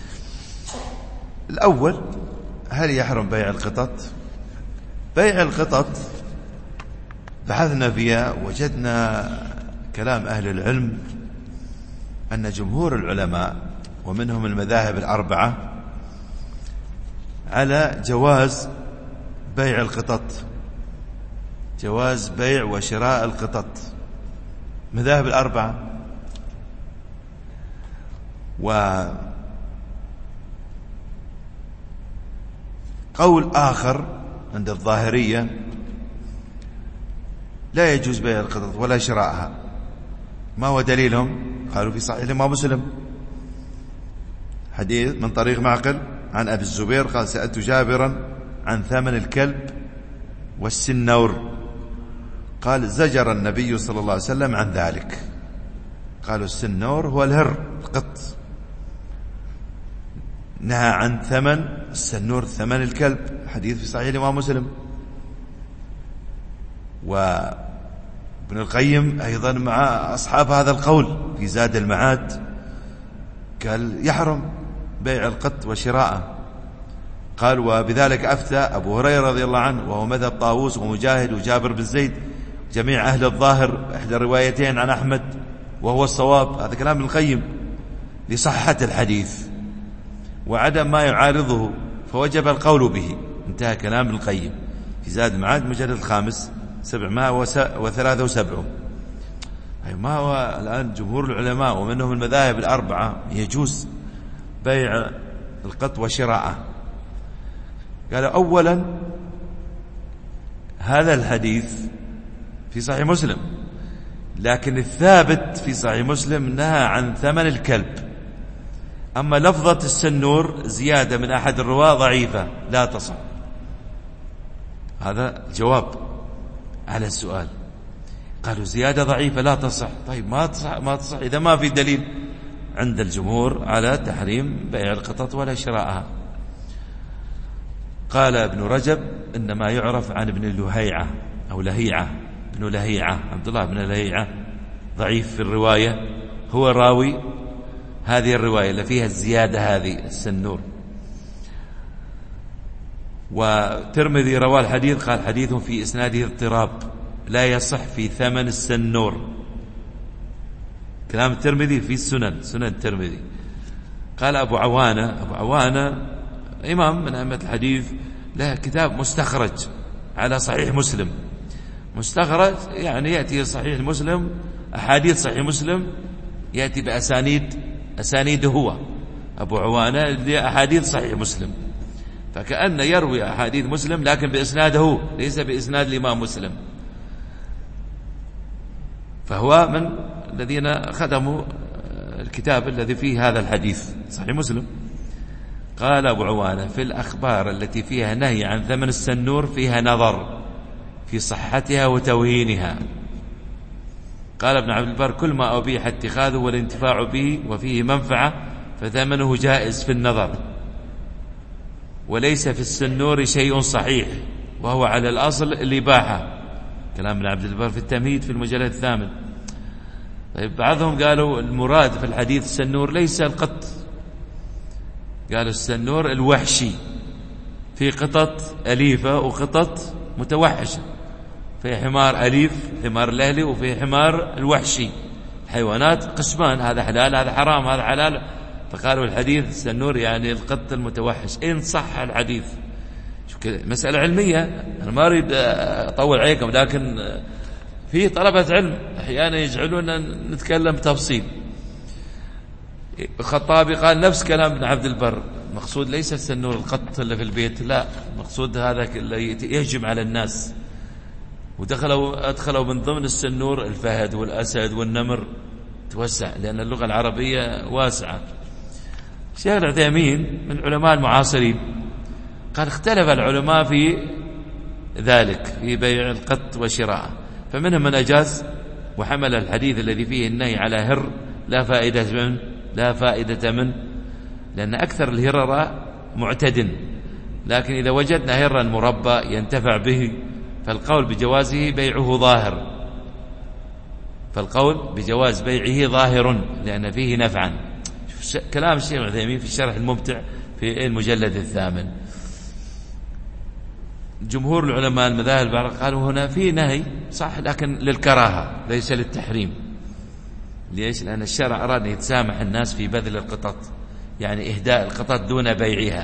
الأول: هل يحرم بيع القطط؟ بيع القطط بحثنا فيها وجدنا كلام أهل العلم أن جمهور العلماء ومنهم المذاهب الأربعة على جواز بيع القطط، جواز بيع وشراء القطط، مذاهب الأربعة. وقول آخر عند الظاهرية لا يجوز بيع القطط ولا شراءها. ما هو دليلهم؟ قالوا في صحيح الإمام مسلم حديث من طريق معقل عن أبي الزبير قال: سألت جابرا عن ثمن الكلب والسنور، قال: زجر النبي صلى الله عليه وسلم عن ذلك. قالوا السنور هو الهر القط، نهى عن ثمن السنور ثمن الكلب، حديث في صحيح الإمام مسلم. وابن القيم أيضا مع أصحاب هذا القول في زاد المعاد، قال يحرم بيع القط وشراءه. قال: وبذلك أفتى أبو هريرة رضي الله عنه، وهو مذهب طاووس ومجاهد وجابر بن زيد جميع أهل الظاهر، إحدى الروايتين عن أحمد وهو الصواب. هذا كلام ابن القيم لصحة الحديث وعدم ما يعارضه، فوجب القول به. انتهى كلام ابن القيم في زاد المعاد مجلد الخامس سبعمائة وثلاثة وسبعين. أي ما هو الآن جمهور العلماء ومنهم المذاهب الأربعة يجوز بيع القط وشراءه. قال: أولا هذا الحديث في صحيح مسلم، لكن الثابت في صحيح مسلم نهى عن ثمن الكلب. أما لفظة السنور زيادة من أحد الرواة ضعيفة لا تصح. هذا جواب على السؤال. قالوا زيادة ضعيفة لا تصح. طيب ما تصح, ما تصح إذا ما في دليل عند الجمهور على تحريم بيع القطط ولا شراءها. قال ابن رجب: إنما يعرف عن ابن لهيعة أو لهيعة، ابن لهيعة عبد الله بن لهيعة ضعيف في الرواية، هو راوي هذه الرواية اللي فيها الزيادة هذه السنور. وترمذي رواه الحديث قال: حديث في إسناده اضطراب لا يصح في ثمن السنور. كلام الترمذي في السنن، سنن الترمذي. قال أبو عوانة، أبو عوانة إمام من أئمة الحديث، له كتاب مستخرج على صحيح مسلم. مستخرج يعني يأتي صحيح مسلم، أحاديث صحيح مسلم يأتي بأسانيد أسانيده هو أبو عوانة لأحاديث صحيح مسلم، فكأن يروي أحاديث مسلم لكن بإسناده ليس بإسناد الإمام مسلم. فهو من الذين خدموا الكتاب الذي فيه هذا الحديث صحيح مسلم. قال أبو عوانة: في الأخبار التي فيها نهي عن ثمن السنور فيها نظر في صحتها وتوهينها. قال ابن عبد البر: كل ما أبيح اتخاذه والانتفاع به وفيه منفعة فثمنه جائز في النظر، وليس في السنور شيء صحيح وهو على الأصل الإباحة. كلام ابن عبد البر في التمهيد في المجلد الثامن. طيب بعضهم قالوا المراد في الحديث السنور ليس القط، قالوا السنور الوحشي، في قطط أليفة وقطط متوحشة، في حمار أليف حمار الأهلي وفي حمار الوحشي. حيوانات قسمان، هذا حلال هذا حرام هذا حلال. فقالوا الحديث السنور يعني القط المتوحش إن صح الحديث. مسألة علمية، أنا ما أريد أطول عليكم، لكن في طلبة علم أحيانا يجعلون نتكلم بتفصيل. الخطابي قال نفس كلام ابن عبد البر، مقصود ليس السنور القط اللي في البيت، لا، مقصود هذا اللي يهجم على الناس. ودخلوا أدخلوا من ضمن السنور الفهد والأسد والنمر، توسع لأن اللغة العربية واسعة. الشيخ العثيمين من علماء المعاصرين قال اختلف العلماء في ذلك في بيع القط وشراءه، فمنهم من أجاز وحمل الحديث الذي فيه النهي على هر لا فائدة منه لا فائدة منه، لأن أكثر الهررة معتد. لكن إذا وجدنا هرا مربى ينتفع به فالقول بجوازه بيعه ظاهر، فالقول بجواز بيعه ظاهر لأن فيه نفعا. كلام الشيخ العثيمين في الشرح الممتع في المجلد الثامن. جمهور العلماء المذاهب الأربعة قالوا هنا في نهي صح لكن للكراهة ليس للتحريم. ليش؟ لأن الشرع أراد أن يتسامح الناس في بذل القطط، يعني إهداء القطط دون بيعها.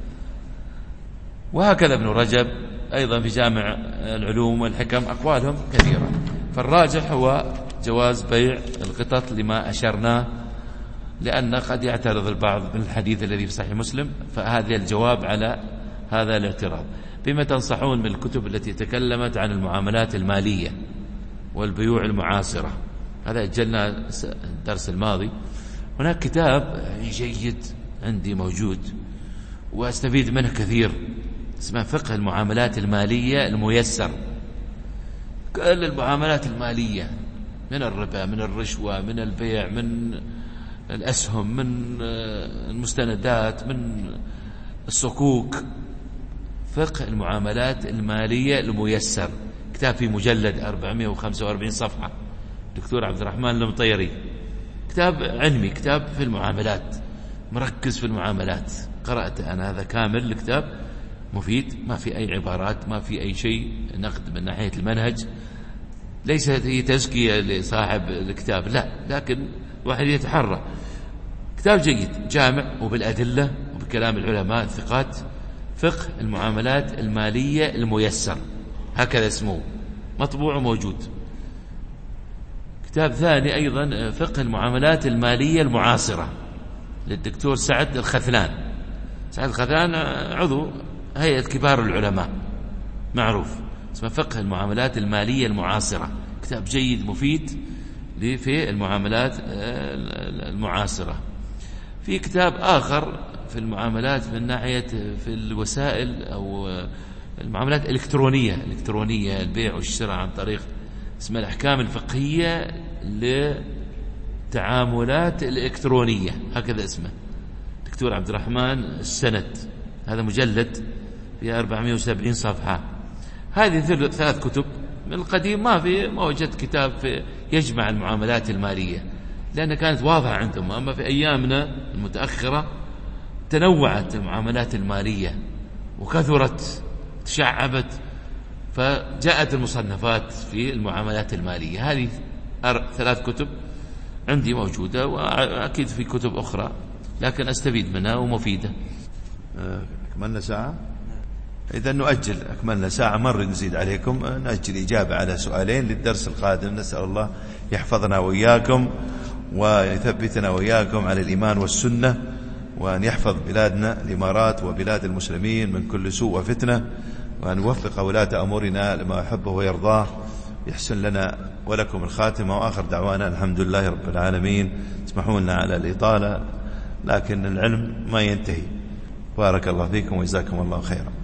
وهكذا ابن رجب أيضا في جامع العلوم والحكم أقوالهم كثيرة. فالراجح هو جواز بيع القطط لما أشرناه، لأن قد يعترض البعض من الحديث الذي في صحيح مسلم، فهذا الجواب على هذا الاعتراض. بما تنصحون من الكتب التي تكلمت عن المعاملات المالية والبيوع المعاصرة؟ هذا أجلنا الدرس الماضي. هناك كتاب جيد عندي موجود وأستفيد منه كثير، اسمه فقه المعاملات المالية الميسر. كل المعاملات المالية من الربا، من الرشوة، من البيع، من الأسهم، من المستندات، من الصكوك، فقه المعاملات المالية الميسر. كتاب في مجلد أربعمائة وخمسة وأربعين صفحة، دكتور عبد الرحمن المطيري. كتاب علمي، كتاب في المعاملات، مركز في المعاملات. قرأت أنا هذا كامل، الكتاب مفيد، ما في أي عبارات، ما في أي شيء نقد من ناحية المنهج. ليس هي تزكية لصاحب الكتاب، لا، لكن واحد يتحرى. كتاب جيد جامع وبالأدلة وبكلام العلماء الثقات، فقه المعاملات المالية الميسر، هكذا اسمه، مطبوع وموجود. كتاب ثاني أيضا فقه المعاملات المالية المعاصرة للدكتور سعد الخثلان. سعد الخثلان عضو هيئة كبار العلماء معروف، اسمه فقه المعاملات المالية المعاصرة. كتاب جيد مفيد في المعاملات المعاصرة. في كتاب آخر في المعاملات من ناحية في الوسائل أو المعاملات الإلكترونية الإلكترونية البيع والشراء عن طريق، اسمه الأحكام الفقهية للتعاملات الإلكترونية، هكذا اسمه، دكتور عبد الرحمن السند. هذا مجلد في أربعمائة وسبعين صفحة. هذه ثلاث كتب. من القديم ما في ما وجدت كتاب في يجمع المعاملات المالية، لأنها كانت واضحة عندهم. أما في أيامنا المتأخرة تنوعت المعاملات المالية وكثرت تشعبت، فجاءت المصنفات في المعاملات المالية. هذه ثلاث كتب عندي موجودة، وأكيد في كتب أخرى لكن أستفيد منها ومفيدة. أكملنا ساعة، إذا نؤجل. أكملنا ساعة، مرة نزيد عليكم، نأجل إجابة على سؤالين للدرس القادم. نسأل الله يحفظنا وإياكم ويثبتنا وإياكم على الإيمان والسنة، وأن يحفظ بلادنا الإمارات وبلاد المسلمين من كل سوء وفتنة، وأن يوفق ولاة أمورنا لما يحبه ويرضاه، يحسن لنا ولكم الخاتمة. وآخر دعوانا الحمد لله رب العالمين. اسمحوا لنا على الإطالة، لكن العلم ما ينتهي. بارك الله فيكم وجزاكم الله خيرا.